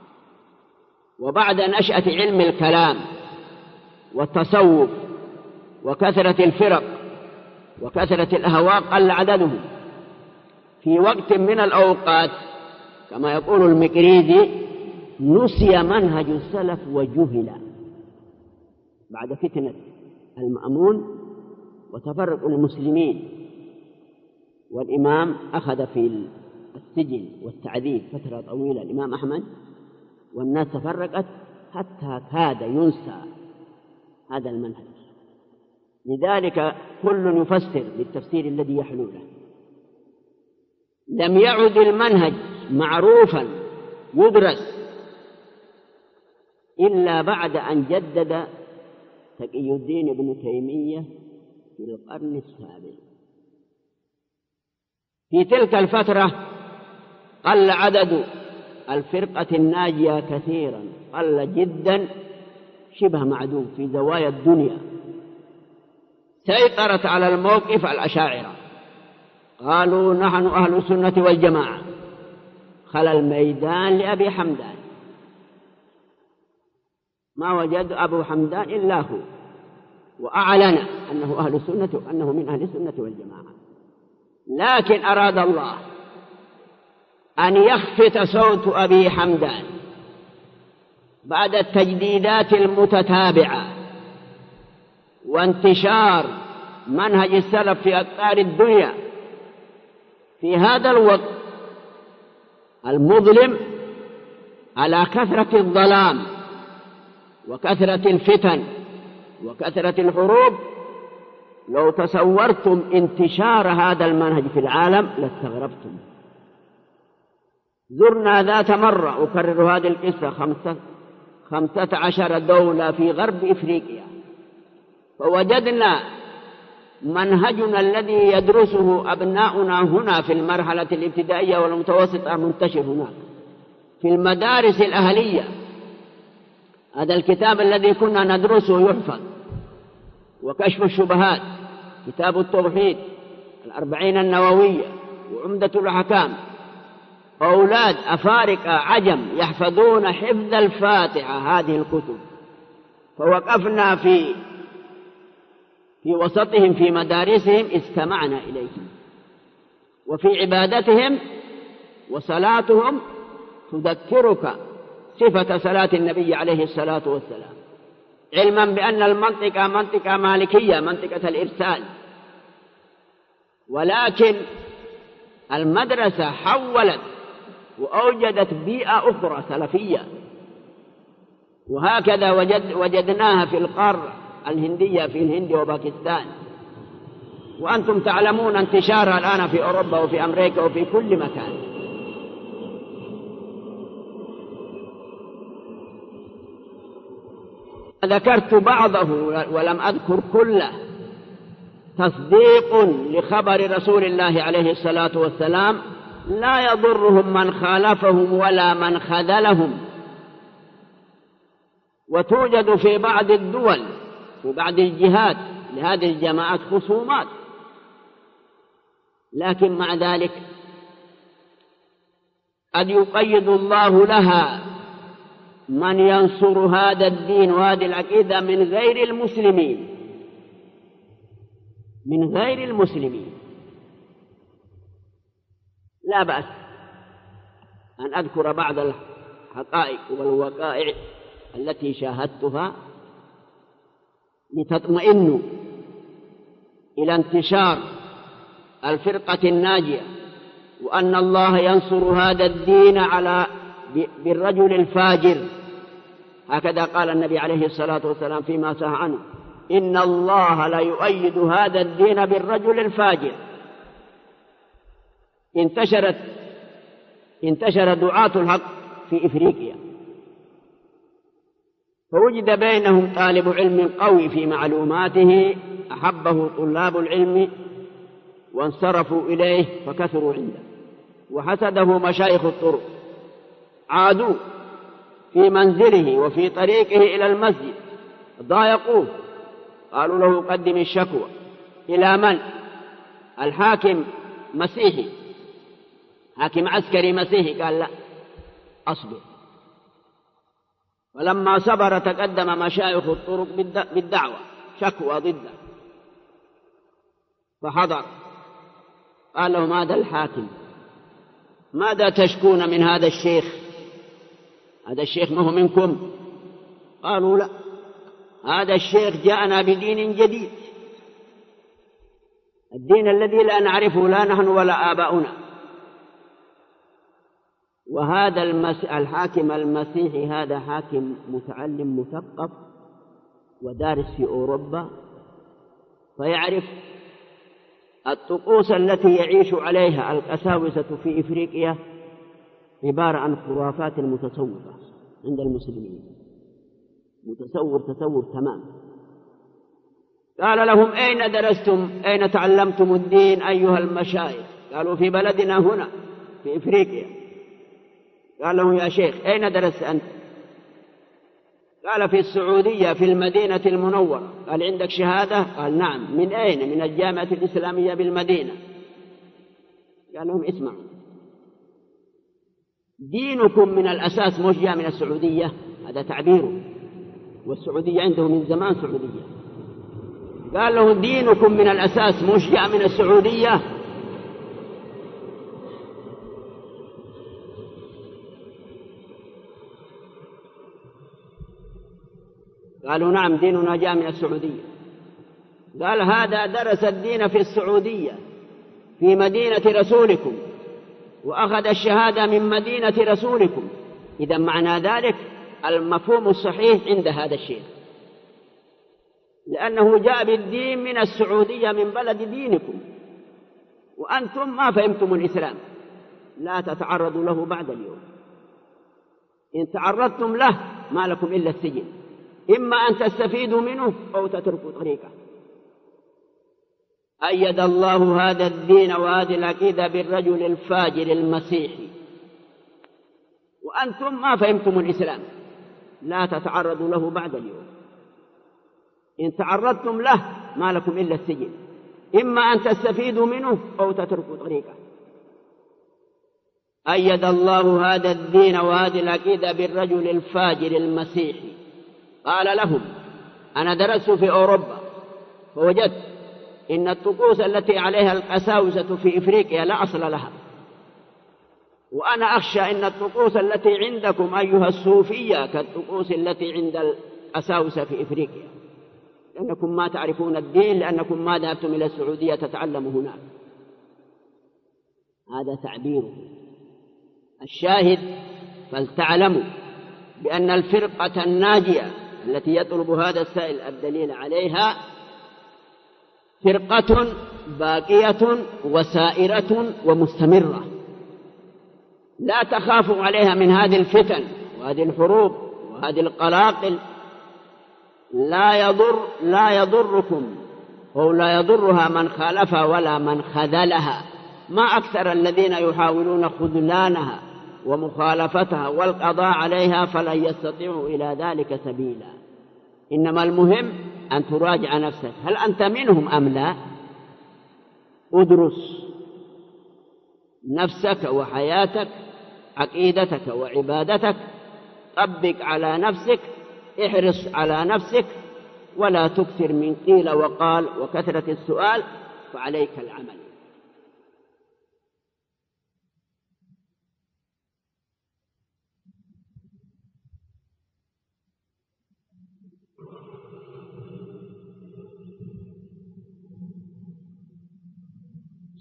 وبعد نشأة علم الكلام والتصوف وكثرة الفرق وكثرة الأهواء قل عددهم. في وقت من الأوقات كما يقول المقريزي نسي منهج السلف وجهل بعد فتنة المأمون وتفرق المسلمين، والإمام أخذ في السجن والتعذيب فترة طويلة الإمام أحمد، والناس تفرقت حتى كاد ينسى هذا المنهج. لذلك كل يفسر بالتفسير الذي يحلو له. لم يعد المنهج معروفا يدرس إلا بعد أن جدد تقي الدين ابن تيمية في القرن السابع. في تلك الفترة قل عدد الفرقة الناجية كثيرا، قل جدا، شبه معدوم في زوايا الدنيا. سيطرت على الموقف الأشاعرة، قالوا نحن أهل السنة والجماعة، خلى الميدان لأبي حمدان، ما وجد أبو حمدان إلا هو، وأعلن أنه أهل السنة، أنه من أهل السنة والجماعة. لكن أراد الله أن يخفت صوت أبي حمدان بعد التجديدات المتتابعة وانتشار منهج السلف في أقطار الدنيا في هذا الوقت المظلم، على كثرة الظلام وكثرة الفتن وكثرة الحروب. لو تصورتم انتشار هذا المنهج في العالم لاستغربتم. زرنا ذات مرة، أكرر هذه القصة، 15 دولة في غرب إفريقيا، فوجدنا منهجنا الذي يدرسه أبناؤنا هنا في المرحلة الابتدائية والمتوسطة منتشر هناك في المدارس الأهلية. هذا الكتاب الذي كنا ندرسه يحفظ، وكشف الشبهات، كتاب التوحيد، 40 النووية، وعمدة الأحكام. أولاد أفارقة عجم يحفظون حفظ الفاتحة هذه الكتب، فوقفنا في وسطهم في مدارسهم، استمعنا إليهم، وفي عبادتهم وصلاتهم تذكرك صفة صلاة النبي عليه الصلاة والسلام، علما بأن المنطقة منطقة مالكية، منطقة الإرسال. ولكن المدرسة حولت وأوجدت بيئة أخرى سلفية، وهكذا وجدناها في القارة الهندية، في الهند وباكستان، وأنتم تعلمون انتشارها الآن في أوروبا وفي أمريكا وفي كل مكان. ذكرت بعضه ولم أذكر كله، تصديق لخبر رسول الله عليه الصلاة والسلام، لا يضرهم من خالفهم ولا من خذلهم. وتوجد في بعض الدول، في بعض الجهات لهذه الجماعات خصومات، لكن مع ذلك قد يقيد الله لها من ينصر هذا الدين وهذه العقيدة من غير المسلمين، من غير المسلمين. لا بأس أن أذكر بعض الحقائق والوقائع التي شاهدتها لتطمئنوا إلى انتشار الفرقة الناجية، وأن الله ينصر هذا الدين بالرجل الفاجر. هكذا قال النبي عليه الصلاة والسلام فيما صح عنه: إن الله لا يؤيد هذا الدين بالرجل الفاجر. انتشر دعاة الحق في إفريقيا، فوجد بينهم طالب علم قوي في معلوماته أحبه طلاب العلم وانصرفوا إليه فكثروا عنده، وحسده مشايخ الطرق، عادوا في منزله وفي طريقه إلى المسجد، ضايقوه، قالوا له: قدم الشكوى. إلى من؟ الحاكم مسيحي، حاكم عسكري مسيحي. قال: لا، أصبر. ولما صبر تقدم مشايخ الطرق بالدعوة، شكوى ضده، فحضر. قال له: ماذا الحاكم؟ ماذا تشكون من هذا الشيخ؟ هذا الشيخ ما هو منكم؟ قالوا: لا، هذا الشيخ جاءنا بدين جديد، الدين الذي لا نعرفه لا نحن ولا آباؤنا. وهذا الحاكم المسيحي هذا حاكم متعلم مثقف ودارس في أوروبا، فيعرف الطقوس التي يعيش عليها القساوسة في إفريقيا عبارة عن خرافات متصوفة عند المسلمين، تصور تمام. قال لهم: أين درستم؟ أين تعلمتم الدين أيها المشايخ؟ قالوا: في بلدنا هنا في إفريقيا. قال لهم: يا شيخ أين درست أنت؟ قال: في السعودية في المدينة المنورة. قال: عندك شهادة؟ قال: نعم. من أين؟ من الجامعة الإسلامية بالمدينة. قال لهم: اسمعوا، دينكم من الأساس مش جاء من السعودية، هذا تعبيره، والسعودية عنده من زمان سعودية. قال له: دينكم من الأساس مش جاء من السعودية. قالوا: نعم، ديننا جاء من السعودية. قال: هذا درس الدين في السعودية في مدينة رسولكم، وأخذ الشهادة من مدينة رسولكم. إذا معنى ذلك المفهوم الصحيح عند هذا الشيخ، لأنه جاء بالدين من السعودية من بلد دينكم، وأنتم ما فهمتم الإسلام. لا تتعرضوا له بعد اليوم، إن تعرضتم له ما لكم إلا السجن، إما أن تستفيدوا منه أو تتركوا طريقه. أيد الله هذا الدين وهذه العقيدة بالرجل الفاجر المسيحي، وأنتم ما فهمتم الإسلام. لا تتعرضوا له بعد اليوم، إن تعرضتم له ما لكم إلا السجن، إما أن تستفيدوا منه أو تتركوا طريقه. أيد الله هذا الدين وهذه العقيدة بالرجل الفاجر المسيحي. قال لهم: أنا درست في أوروبا فوجدت إن الطقوس التي عليها القساوسة في إفريقيا لا أصل لها، وأنا أخشى أن الطقوس التي عندكم أيها الصوفية كالطقوس التي عند القساوسة في إفريقيا، لأنكم ما تعرفون الدين، لأنكم ما ذهبتم إلى السعودية تتعلموا هناك. هذا تعبيره. الشاهد: فلتعلموا بأن الفرقة الناجية التي يطلب هذا السائل الدليل عليها فرقة باقية وسائرة ومستمرة، لا تخافوا عليها من هذه الفتن وهذه الحروب وهذه القلاقل. لا يضركم أو لا يضرها من خالفها ولا من خذلها. ما أكثر الذين يحاولون خذلانها ومخالفتها والقضاء عليها، فلن يستطيعوا إلى ذلك سبيلا. إنما المهم أن تراجع نفسك، هل أنت منهم أم لا؟ ادرس نفسك وحياتك، عقيدتك وعبادتك، طبق على نفسك، احرص على نفسك، ولا تكثر من قيل وقال وكثرة السؤال، فعليك العمل.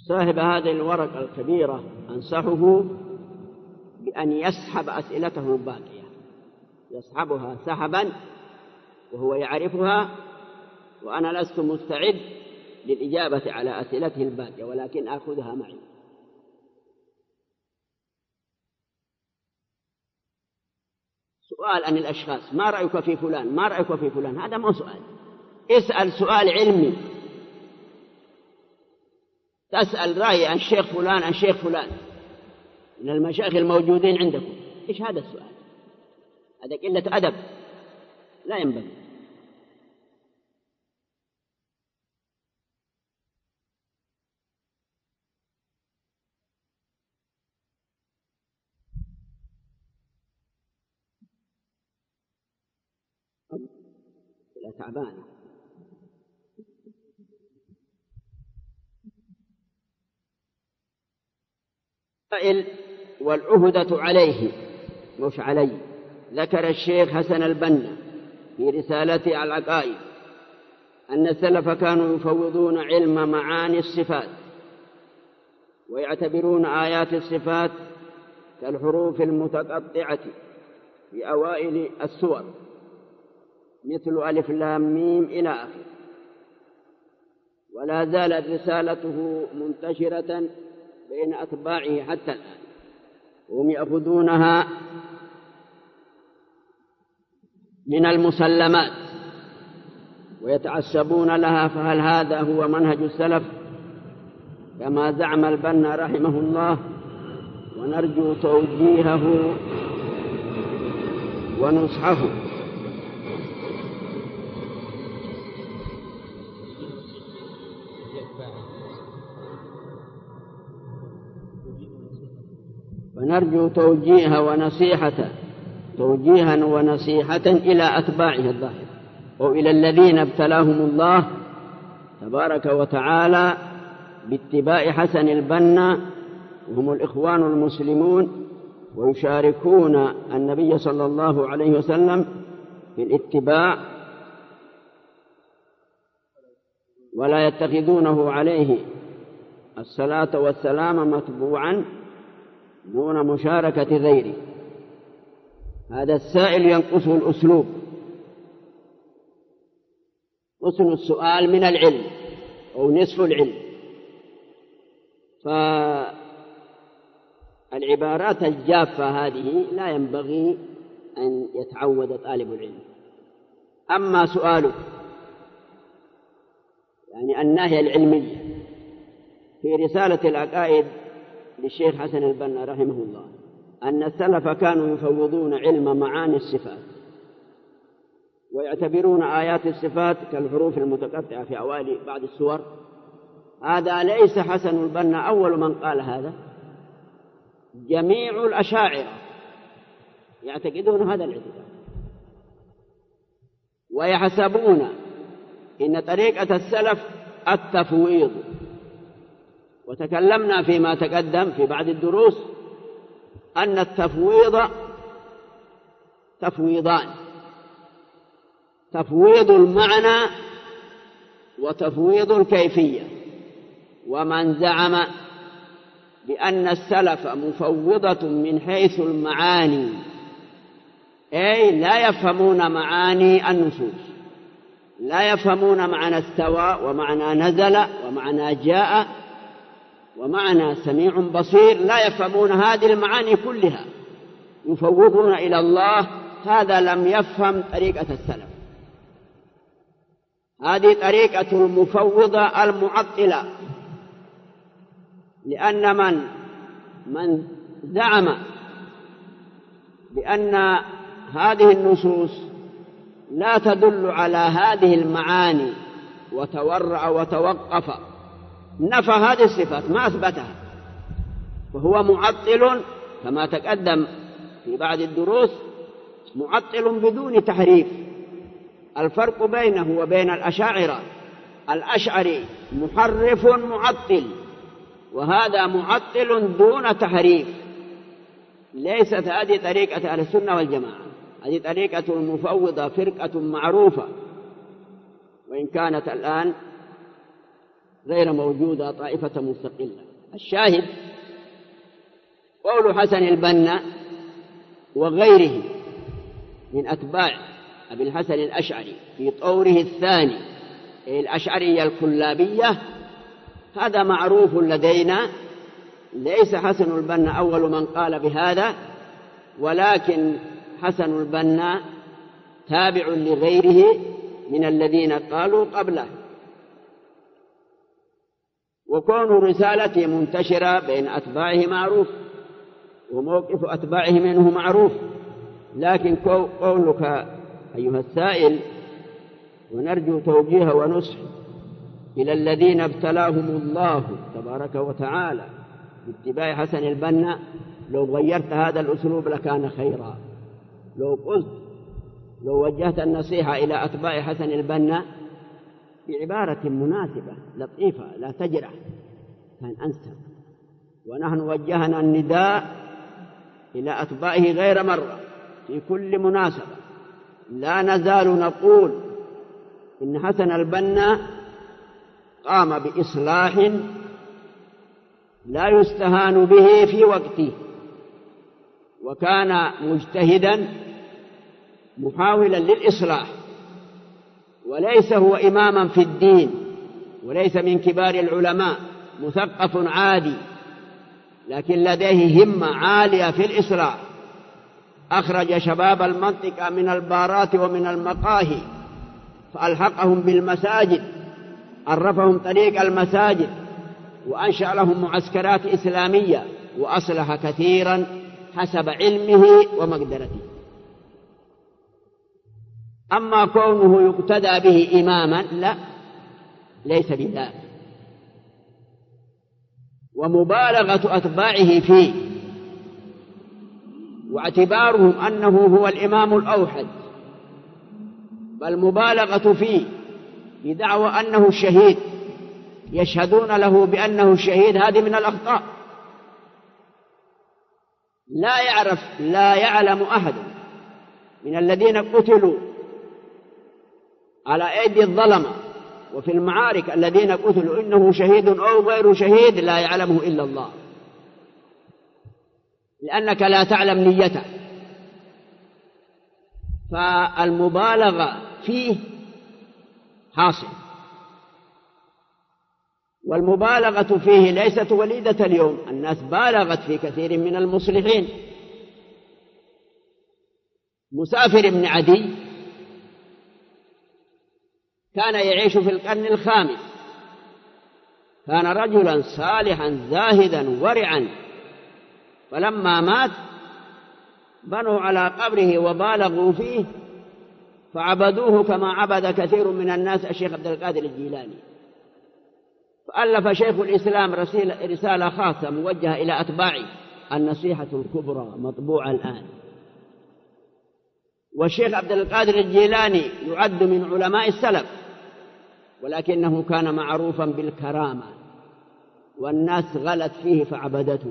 صاحب هذه الورقة الكبيرة أنصحه بأن يسحب أسئلته الباقية، يسحبها سحبا وهو يعرفها، وأنا لست مستعد للإجابة على أسئلته الباقية ولكن أخذها معي. سؤال عن الأشخاص، ما رأيك في فلان، ما رأيك في فلان، هذا مو سؤال. اسأل سؤال علمي، تسأل رأي عن الشيخ فلان عن الشيخ فلان من المشايخ الموجودين عندكم. إيش هذا السؤال؟ هذا قلة أدب لا ينبغي. لا تعبانة. والعهدة عليه مش علي. ذكر الشيخ حسن البنا في رسالته على العقائد أن السلف كانوا يفوضون علم معاني الصفات ويعتبرون آيات الصفات كالحروف المتقطعة في أوائل السور مثل ألف لام ميم إلى آخره. ولا زالت رسالته منتشرة بين أتباعه حتى الآن، وهم يأخذونها من المسلمات ويتعصبون لها. فهل هذا هو منهج السلف كما زعم البنا رحمه الله؟ ونرجو توجيهه ونصحه. ونرجو توجيها ونصيحة إلى أتباعه الظاهر وإلى الذين ابتلاهم الله تبارك وتعالى باتباع حسن البنا، وهم الإخوان المسلمون، ويشاركون النبي صلى الله عليه وسلم في الاتباع ولا يتخذونه عليه الصلاة والسلام متبوعا دون مشاركة غيره. هذا السائل ينقصه الأسلوب، حسن السؤال من العلم أو نصف العلم. فالعبارات الجافة هذه لا ينبغي أن يتعود طالب العلم. أما سؤاله يعني الناحية العلمية في رسالة العقائد للشيخ حسن البنا رحمه الله أن السلف كانوا يفوضون علم معاني الصفات ويعتبرون آيات الصفات كالحروف المتقطعة في أوائل بعض السور. هذا ليس حسن البنا أول من قال هذا، جميع الأشاعرة يعتقدون هذا الاعتقاد ويحسبون إن طريقة السلف التفويض. وتكلمنا فيما تقدم في بعض الدروس أن التفويض تفويضان: تفويض المعنى وتفويض الكيفية. ومن زعم بأن السلف مفوضة من حيث المعاني، أي لا يفهمون معاني النصوص، لا يفهمون معنى استوى ومعنى نزل ومعنى جاء ومعنى سميع بصير، لا يفهمون هذه المعاني كلها، يفوضون إلى الله. هذا لم يفهم طريقة السلف، هذه طريقة المفوضة المعطلة. لأن من زعم بأن هذه النصوص لا تدل على هذه المعاني وتورع وتوقف، نفى هذه الصفات ما أثبتها، وهو معطل كما تقدم في بعض الدروس، معطل بدون تحريف. الفرق بينه وبين الأشاعرة: الأشعري محرف معطل، وهذا معطل دون تحريف. ليست هذه طريقة أهل السنة والجماعة، هذه طريقة المفوضة، فرقة معروفة، وإن كانت الآن غير موجودة، طائفة مستقلة. الشاهد قول حسن البنا وغيره من أتباع أبي الحسن الأشعري في طوره الثاني الأشعرية الكلابية، هذا معروف لدينا، ليس حسن البنا أول من قال بهذا، ولكن حسن البنا تابع لغيره من الذين قالوا قبله. وكون رسالته منتشرة بين أتباعه معروف، وموقف أتباعه منه معروف، لكن قولك أيها السائل ونرجو توجيه ونصح إلى الذين ابتلاهم الله تبارك وتعالى باتباع حسن البنا، لو غيرت هذا الأسلوب لكان خيرا. لو وجهت النصيحة إلى أتباع حسن البنا بعبارة مناسبة لطيفة لا تجرح كان أنسب. ونحن وجهنا النداء إلى أتباعه غير مرة في كل مناسبة، لا نزال نقول إن حسن البنا قام بإصلاح لا يستهان به في وقته، وكان مجتهدا محاولا للإصلاح، وليس هو إماما في الدين، وليس من كبار العلماء، مثقف عادي، لكن لديه همة عالية في الإصلاح. أخرج شباب المنطقة من البارات ومن المقاهي فألحقهم بالمساجد، عرفهم طريق المساجد، وأنشأ لهم معسكرات إسلامية، وأصلح كثيرا حسب علمه ومقدرته. أما كونه يقتدى به إماما لا، ليس بذلك. ومبالغة أتباعه فيه واعتبارهم أنه هو الإمام الأوحد، بل مبالغة فيه بدعوى أنه الشهيد، يشهدون له بأنه الشهيد، هذه من الأخطاء. لا يعلم أحد من الذين قتلوا على أيدي الظلمة وفي المعارك الذين قتلوا إنه شهيد أو غير شهيد، لا يعلمه إلا الله، لأنك لا تعلم نيته. فالمبالغة فيه حاصل، والمبالغة فيه ليست وليدة اليوم، الناس بالغت في كثير من المصلحين. مسافر بن عدي كان يعيش في القرن الخامس، كان رجلا صالحا زاهدا ورعا، فلما مات بنوا على قبره وبالغوا فيه فعبدوه كما عبد كثير من الناس الشيخ عبد القادر الجيلاني. فألف شيخ الإسلام رسالة خاصة موجهة إلى أتباعه، النصيحة الكبرى، مطبوعة الآن. والشيخ عبد القادر الجيلاني يعد من علماء السلف، ولكنه كان معروفا بالكرامة، والناس غلت فيه فعبدته.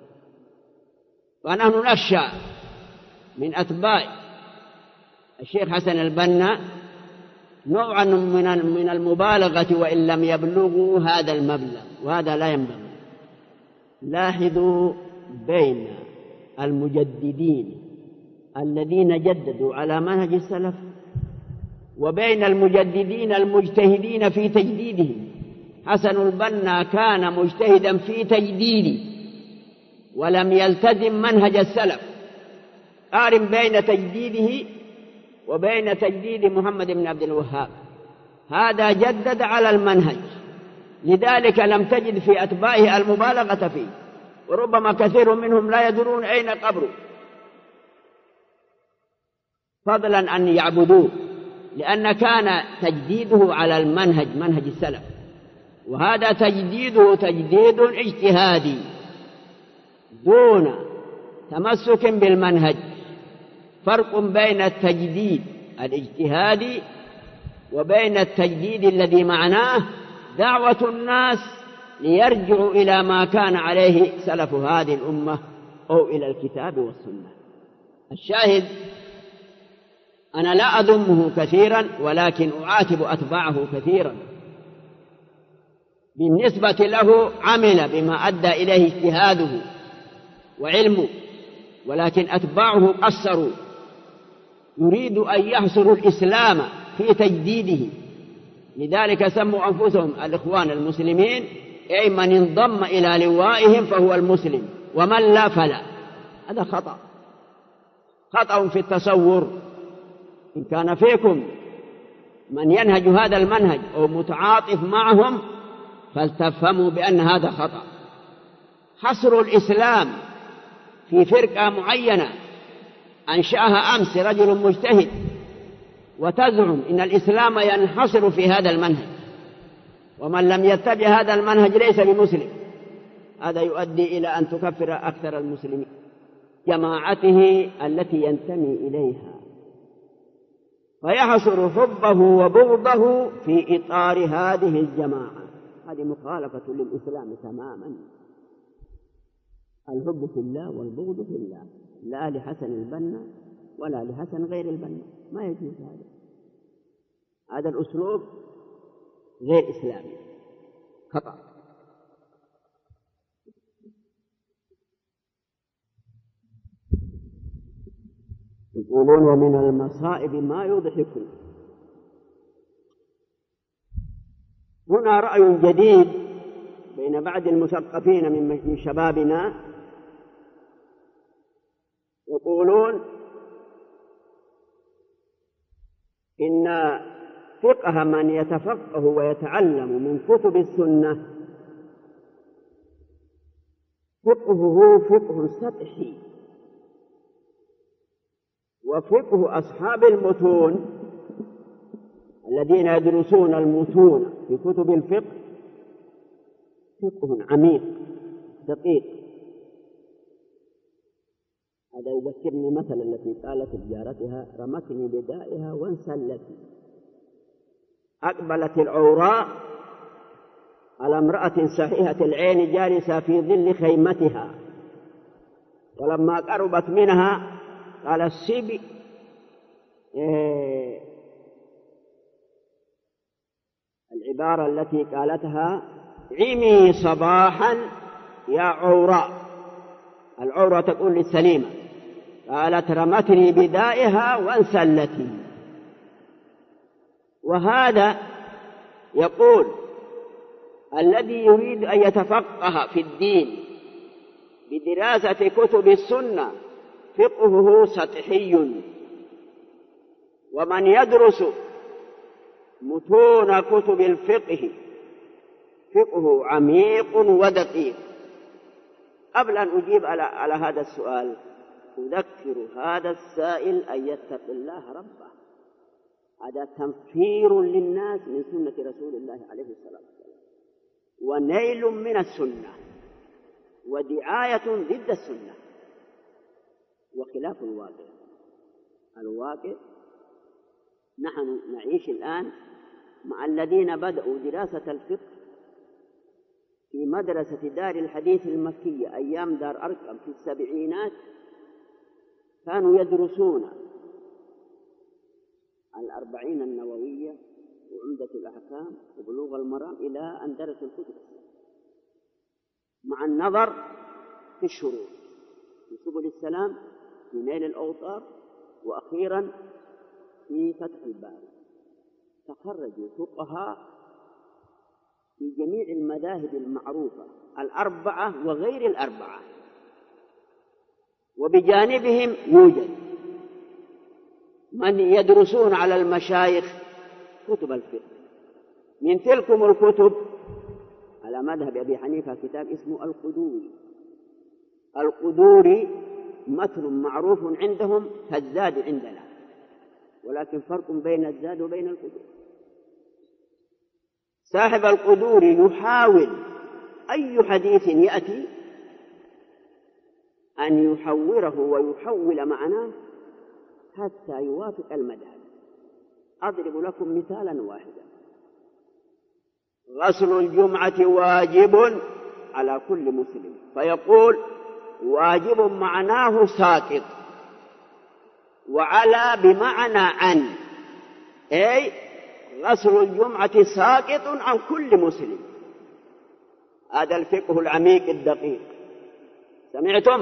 ونحن نخشى من أتباع الشيخ حسن البنا نوعا من المبالغة، وإن لم يبلغوا هذا المبلغ، وهذا لا ينبغي. لاحظوا بين المجددين الذين جددوا على منهج السلف وبين المجددين المجتهدين في تجديدهم. حسن البنا كان مجتهدا في تجديده ولم يلتزم منهج السلف. قارن بين تجديده وبين تجديد محمد بن عبد الوهاب، هذا جدد على المنهج، لذلك لم تجد في أتباعه المبالغة فيه، وربما كثير منهم لا يدرون أين قبره، فضلا أن يعبدوه، لأن كان تجديده على المنهج، منهج السلف، وهذا تجديده تجديد اجتهادي دون تمسك بالمنهج. فرق بين التجديد الاجتهادي وبين التجديد الذي معناه دعوة الناس ليرجعوا إلى ما كان عليه سلف هذه الأمة أو إلى الكتاب والسنة. الشاهد أنا لا أذمه كثيرا، ولكن أعاتب أتباعه كثيرا بالنسبة له عمل بما أدى إليه اجتهاده وعلمه، ولكن أتباعه قصروا، يريد أن يحصروا الإسلام في تجديده، لذلك سموا أنفسهم الإخوان المسلمين، أي من انضم إلى لوائهم فهو المسلم، ومن لا فلا. هذا خطأ في التصور. إن كان فيكم من ينهج هذا المنهج أو متعاطف معهم فلتفهموا بأن هذا خطأ. حصر الإسلام في فرقة معينة أنشأها أمس رجل مجتهد وتزعم إن الإسلام ينحصر في هذا المنهج، ومن لم يتبع هذا المنهج ليس بمسلم، هذا يؤدي إلى أن تكفر أكثر المسلمين جماعته التي ينتمي إليها، فيحصر حبه وبغضه في إطار هذه الجماعة. هذه مخالفة للإسلام تماما. الحب في الله والبغض في الله، لا لحسن البنا ولا لحسن غير البنا، ما يجوز هذا الأسلوب غير إسلامي، خطأ. يقولون ومن المصائب ما يضحك. هنا رأي جديد بين بعض المثقفين من شبابنا، يقولون إن فقه من يتفقه ويتعلم من كتب السنة فقهه فقه سطحي، وفقه أصحاب المتون الذين يدرسون المتون في كتب الفقه فقه عميق دقيق. هذا يذكرني مثلا التي قالت بجارتها رمتني بدائها وانسلتني. أقبلت العوراء على امرأة صحيحة العين جالسة في ظل خيمتها، ولما قربت منها قال السبي العبارة التي قالتها عمي صباحا يا عوراء. العورة تقول للسليمة، قالت رمتني بدائها وانسلتني. وهذا يقول الذي يريد أن يتفقه في الدين بدراسة كتب السنة فقهه سطحي، ومن يدرس متون كتب الفقه فقهه عميق ودقيق. قبل أن أجيب على هذا السؤال أذكر هذا السائل أن يتق الله ربه. هذا تنفير للناس من سنة رسول الله عليه الصلاة والسلام، ونيل من السنة، ودعاية ضد السنة، وخلاف الواقع. نحن نعيش الآن مع الذين بدأوا دراسة الفقه في مدرسة دار الحديث المكية أيام دار أرقم في السبعينات. كانوا يدرسون الأربعين النووية وعمدة الأحكام وبلوغ المرام إلى أن درسوا الكتب مع النظر في الشروط في سبل السلام في نيل الأوطار وأخيرا في فتح الباري. تخرجوا فقهاء في جميع المذاهب المعروفة الأربعة وغير الأربعة، وبجانبهم يوجد من يدرسون على المشايخ كتب الفقه. من تلكم الكتب على مذهب أبي حنيفة كتاب اسمه القدوري متن معروف عندهم كالزاد عندنا، ولكن فرق بين الزاد وبين القدور. صاحب القدوري يحاول أي حديث يأتي أن يحوره ويحول معناه حتى يوافق المذهب. أضرب لكم مثالا واحدا: غسل الجمعة واجب على كل مسلم، فيقول واجب معناه ساقط، وعلى بمعنى عن، أي غسل الجمعة ساقط عن كل مسلم. هذا الفقه العميق الدقيق. سمعتم؟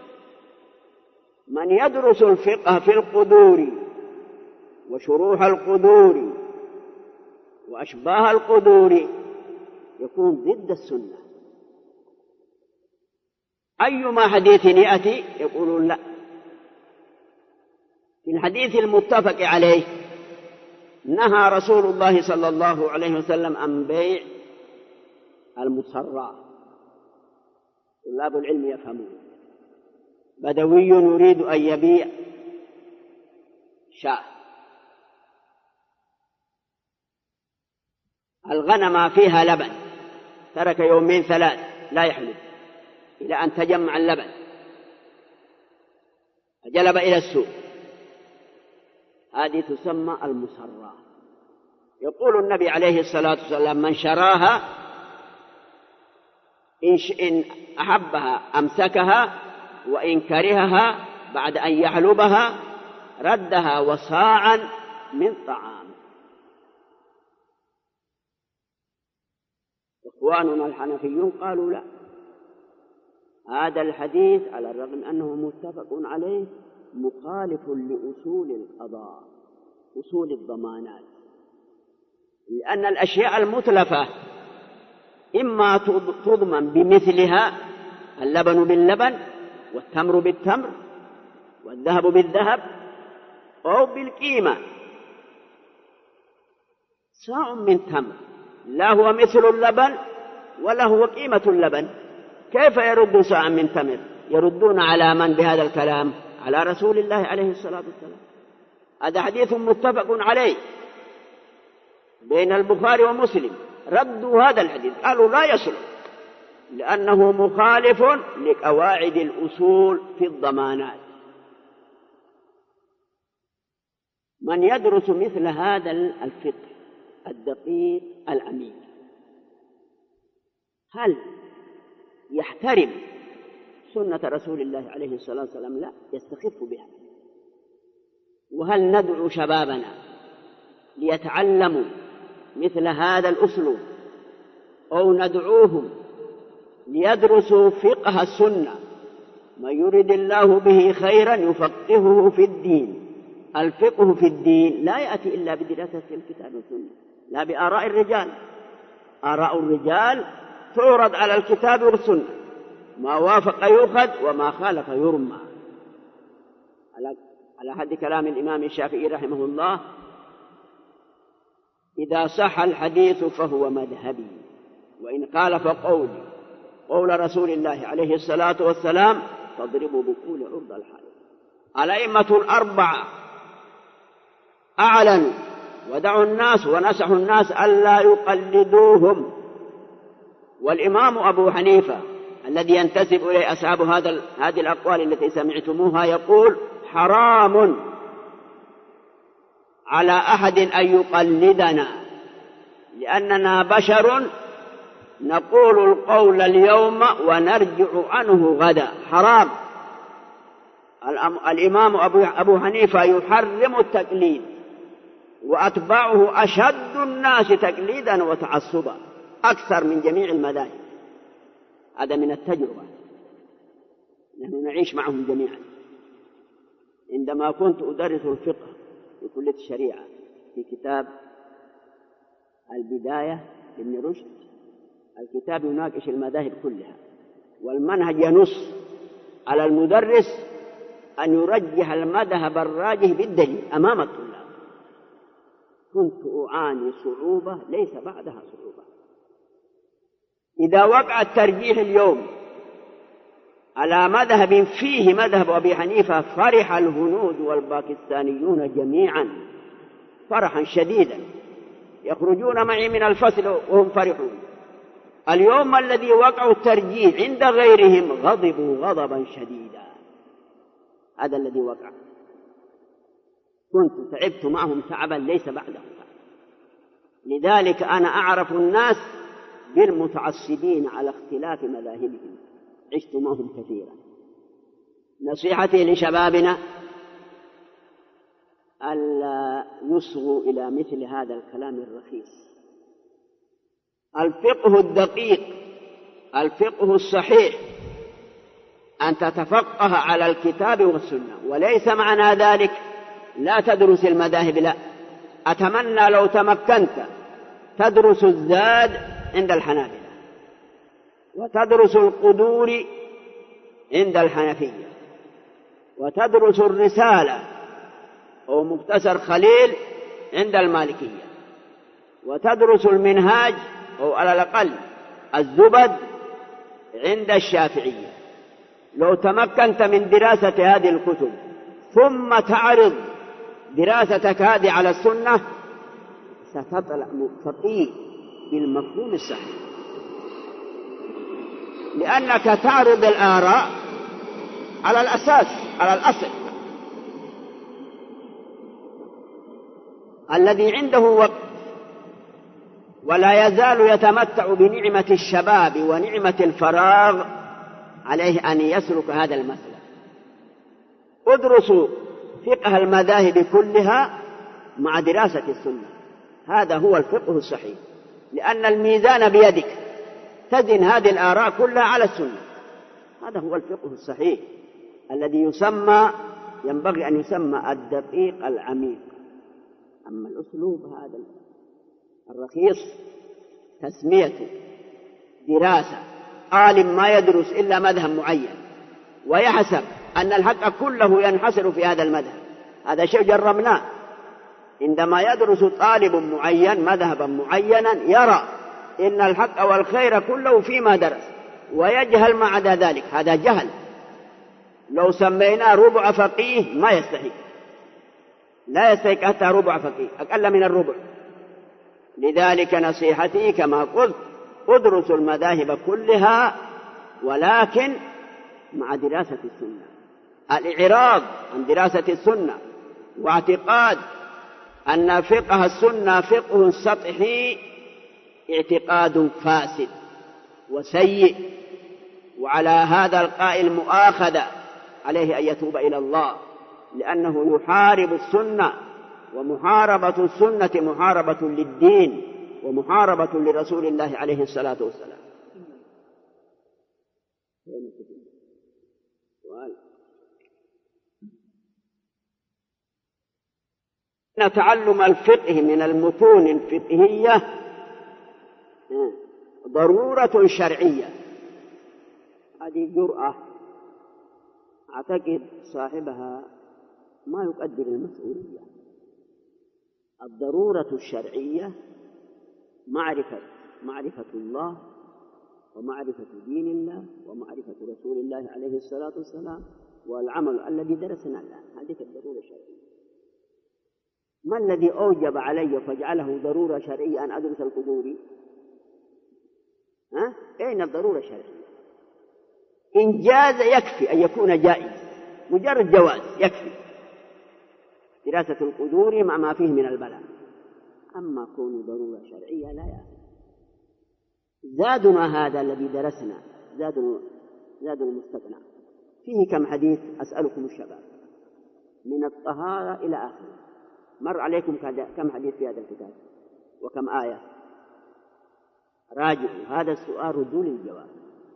من يدرس الفقه في القدور وشروح القدور وأشباه القدور يكون ضد السنة. أيما حديث يأتي يقولون لا. في الحديث المتفق عليه نهى رسول الله صلى الله عليه وسلم عن بيع المصرى. طلاب العلم يفهمون. بدوي يريد أن يبيع شاة، الغنم فيها لبن، ترك يومين ثلاث لا يحلب إلى أن تجمع اللبن، فجلب إلى السوق. هذه تسمى المصرى. يقول النبي عليه الصلاة والسلام من شراها إن أحبها أمسكها، وإن كرهها بعد أن يحلبها ردها وصاعا من طعام. إخواننا الحنفيون قالوا لا، هذا الحديث على الرغم أنه متفق عليه مخالف لأصول القضاء، أصول الضمانات، لأن الأشياء المتلفة إما تضمن بمثلها، اللبن باللبن والتمر بالتمر والذهب بالذهب، أو بالقيمة. صاع من تمر لا هو مثل اللبن ولا هو قيمة اللبن، كيف يرد صاع من تمر؟ يردون على من بهذا الكلام؟ على رسول الله عليه الصلاة والسلام. هذا حديث متفق عليه بين البخاري ومسلم، ردوا هذا الحديث قالوا لا يصلح لأنه مخالف لقواعد الأصول في الضمانات. من يدرس مثل هذا الفقه الدقيق العميق هل يحترم سنة رسول الله عليه الصلاة والسلام؟ لا، يستخف بها. وهل ندعو شبابنا ليتعلموا مثل هذا الأسلوب، أو ندعوهم ليدرسوا فقه السنة؟ من يريد الله به خيرا يفقهه في الدين. الفقه في الدين لا يأتي إلا بدراسة الكتاب والسنة، لا بآراء الرجال. آراء الرجال تعرض على الكتاب والسنة، ما وافق يؤخذ وما خالف يرمى. على حد كلام الإمام الشافعي رحمه الله: إذا صح الحديث فهو مذهبي، وإن خالف قول رسول الله عليه الصلاة والسلام فاضربوا بقول عرض الحائط. الأئمة الأربعة أعلنوا ودعوا الناس ونصحوا الناس ألا يقلدوهم. والإمام أبو حنيفة الذي ينتسب إليه أصحاب هذه الأقوال التي سمعتموها يقول: حرام على أحد أن يقلدنا، لأننا بشر نقول القول اليوم ونرجع عنه غدا. حرام. الإمام أبو حنيفة يحرم التقليد، وأتباعه أشد الناس تقليدا وتعصبا أكثر من جميع المذاهب. هذا من التجربة، نحن نعيش معهم جميعا. عندما كنت أدرس الفقه في كلية الشريعة في كتاب البداية لابن رشد، الكتاب يناقش المذاهب كلها، والمنهج ينص على المدرس أن يرجح المذهب الراجح بالدليل أمام الطلاب. كنت أعاني صعوبة ليس بعدها صعوبة. إذا وقع الترجيح اليوم على مذهب فيه مذهب أبي حنيفة فرح الهنود والباكستانيون جميعا فرحا شديدا، يخرجون معي من الفصل وهم فرحون. اليوم الذي وقعوا الترجيح عند غيرهم غضبوا غضبا شديدا. هذا الذي وقع. كنت تعبت معهم تعبا ليس بعده. لذلك أنا أعرف الناس بالمتعصبين على اختلاف مذاهبهم، عشت معهم كثيرا. نصيحتي لشبابنا ألا يصغوا إلى مثل هذا الكلام الرخيص. الفقه الدقيق الفقه الصحيح أن تتفقه على الكتاب والسنة، وليس معنى ذلك لا تدرس المذاهب، لا. أتمنى لو تمكنت تدرس الزاد عند الحنابلة، وتدرس القدور عند الحنفية، وتدرس الرسالة أو مختصر خليل عند المالكية، وتدرس المنهاج أو على الأقل الزبد عند الشافعية. لو تمكنت من دراسة هذه الكتب ثم تعرض دراستك هذه على السنة ستطلع فقيه بالمفهوم الصحيح، لأنك تعرض الآراء على الأساس، على الأصل الذي عنده وقت ولا يزال يتمتع بنعمة الشباب ونعمة الفراغ عليه أن يسلك هذا المسلك. ادرسوا فقه المذاهب كلها مع دراسة السنة، هذا هو الفقه الصحيح، لأن الميزان بيدك، تزن هذه الآراء كلها على السنة. هذا هو الفقه الصحيح الذي ينبغي أن يسمى الدقيق العميق. أما الأسلوب هذا الرخيص تسميته دراسة، عالم ما يدرس إلا مذهب معين ويحسب أن الحق كله ينحصر في هذا المذهب، هذا شيء جربناه. عندما يدرس طالب معين مذهبا معينا يرى إن الحق والخير كله فيما درس ويجهل ما عدا ذلك، هذا جهل. لو سميناه ربع فقيه ما يستحق، لا يستحق حتى ربع فقيه، أقل من الربع. لذلك نصيحتي كما قلت ادرسوا المذاهب كلها ولكن مع دراسة السنة. الإعراض عن دراسة السنة واعتقاد أن فقه السنة فقه سطحي اعتقاد فاسد وسيء، وعلى هذا القائل مؤاخذة، عليه أن يتوب إلى الله، لأنه يحارب السنة، ومحاربة السنة محاربة للدين ومحاربة لرسول الله عليه الصلاة والسلام. إن تعلم الفقه من المتون الفقهية ضرورة شرعية. هذه جرأة أعتقد صاحبها ما يقدر المسؤولية. الضرورة الشرعية معرفة الله ومعرفة دين الله ومعرفة رسول الله عليه الصلاة والسلام والعمل الذي درسنا الآن، هذه الضرورة الشرعية. ما الذي أوجب علي فجعله ضرورة شرعية أن أدرس القدور؟ أين الضرورة الشرعية؟ إن جاز يكفي أن يكون جائز، مجرد جواز يكفي دراسة القدور مع ما فيه من البلاء. أما كون ضرورة شرعية لا يأخذ. زادنا هذا الذي درسنا زاد المستقنع فيه كم حديث أسألكم الشباب من الطهارة إلى آخره. مر عليكم كم حديث في هذا الكتاب وكم آية؟ راجعوا هذا السؤال ردوا لي الجواب.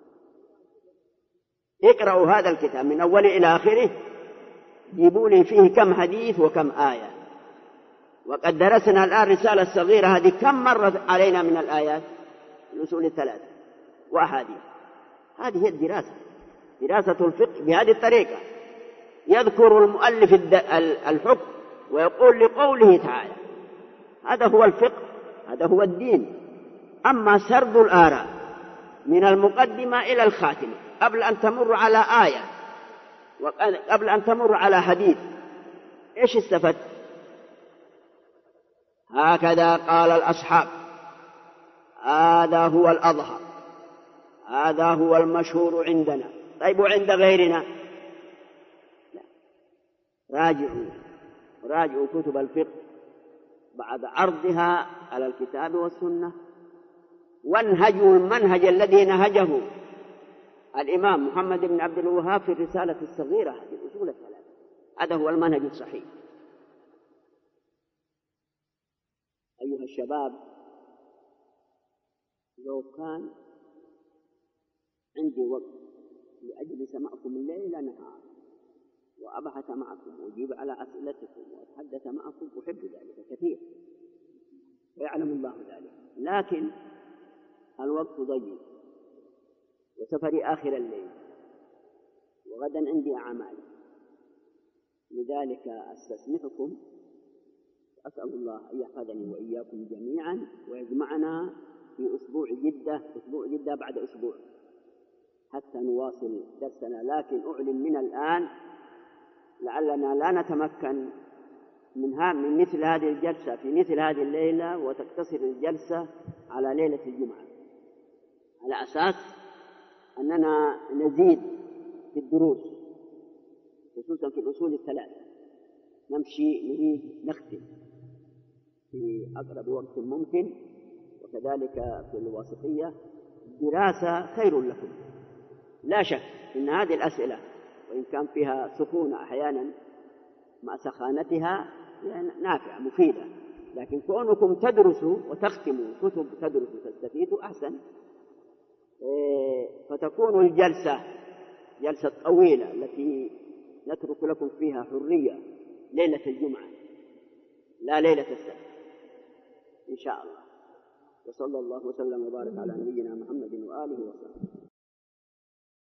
اقرأوا هذا الكتاب من أوله إلى آخره، جيبوا لي فيه كم حديث وكم آية. وقد درسنا الآن رسالة صغيرة، هذه كم مرت علينا من الآيات؟ الأصول الثلاثة وأحاديث. هذه هي الدراسة، دراسة الفقه بهذه الطريقة. يذكر المؤلف الحكم ويقول لقوله تعالى، هذا هو الفقه، هذا هو الدين. أما سرد الآراء من المقدمة إلى الخاتمة قبل أن تمر على آية وقبل أن تمر على حديث، إيش استفدت؟ هكذا قال الأصحاب، هذا هو الأظهر، هذا هو المشهور عندنا. طيب وعند غيرنا؟ لا. راجعوا كتب الفقه بعد عرضها على الكتاب والسنة، وانهجوا المنهج الذي نهجه الإمام محمد بن عبد الوهاب في الرسالة الصغيرة، هذه الأصول الثلاثة. هذا هو المنهج الصحيح. أيها الشباب، لو كان عندي وقت لأجلس معكم الليل نهار وأبحث معكم وأجيب على أسئلتكم وأتحدث معكم، أحب ذلك كثير ويعلم الله ذلك، لكن الوقت ضيق وسفري آخر الليل وغدا عندي أعمال، لذلك أستسمحكم، أسأل الله أن يحفظني وإياكم جميعا ويجمعنا في أسبوع جدة بعد أسبوع حتى نواصل درسنا. لكن أعلن من الآن لعلنا لا نتمكن من مثل هذه الجلسة في مثل هذه الليلة وتقتصر الجلسة على ليلة الجمعة، على أساس أننا نزيد في الدروس خصوصا في الأصول الثلاثة، نريد نختم في أقرب وقت ممكن، وكذلك في الواسطية دراسة خير لكم. لا شك إن هذه الأسئلة وإن كان فيها سخونة أحيانا مع سخانتها نافعة مفيدة، لكن كونكم تدرسوا وتختموا كتب تدرسوا تستفيدوا أحسن، فتكون الجلسة جلسة طويلة التي نترك لكم فيها حرية ليلة الجمعة لا ليلة السبت إن شاء الله. وصلى الله وسلم وبارك على نبينا محمد وآله وصحبه.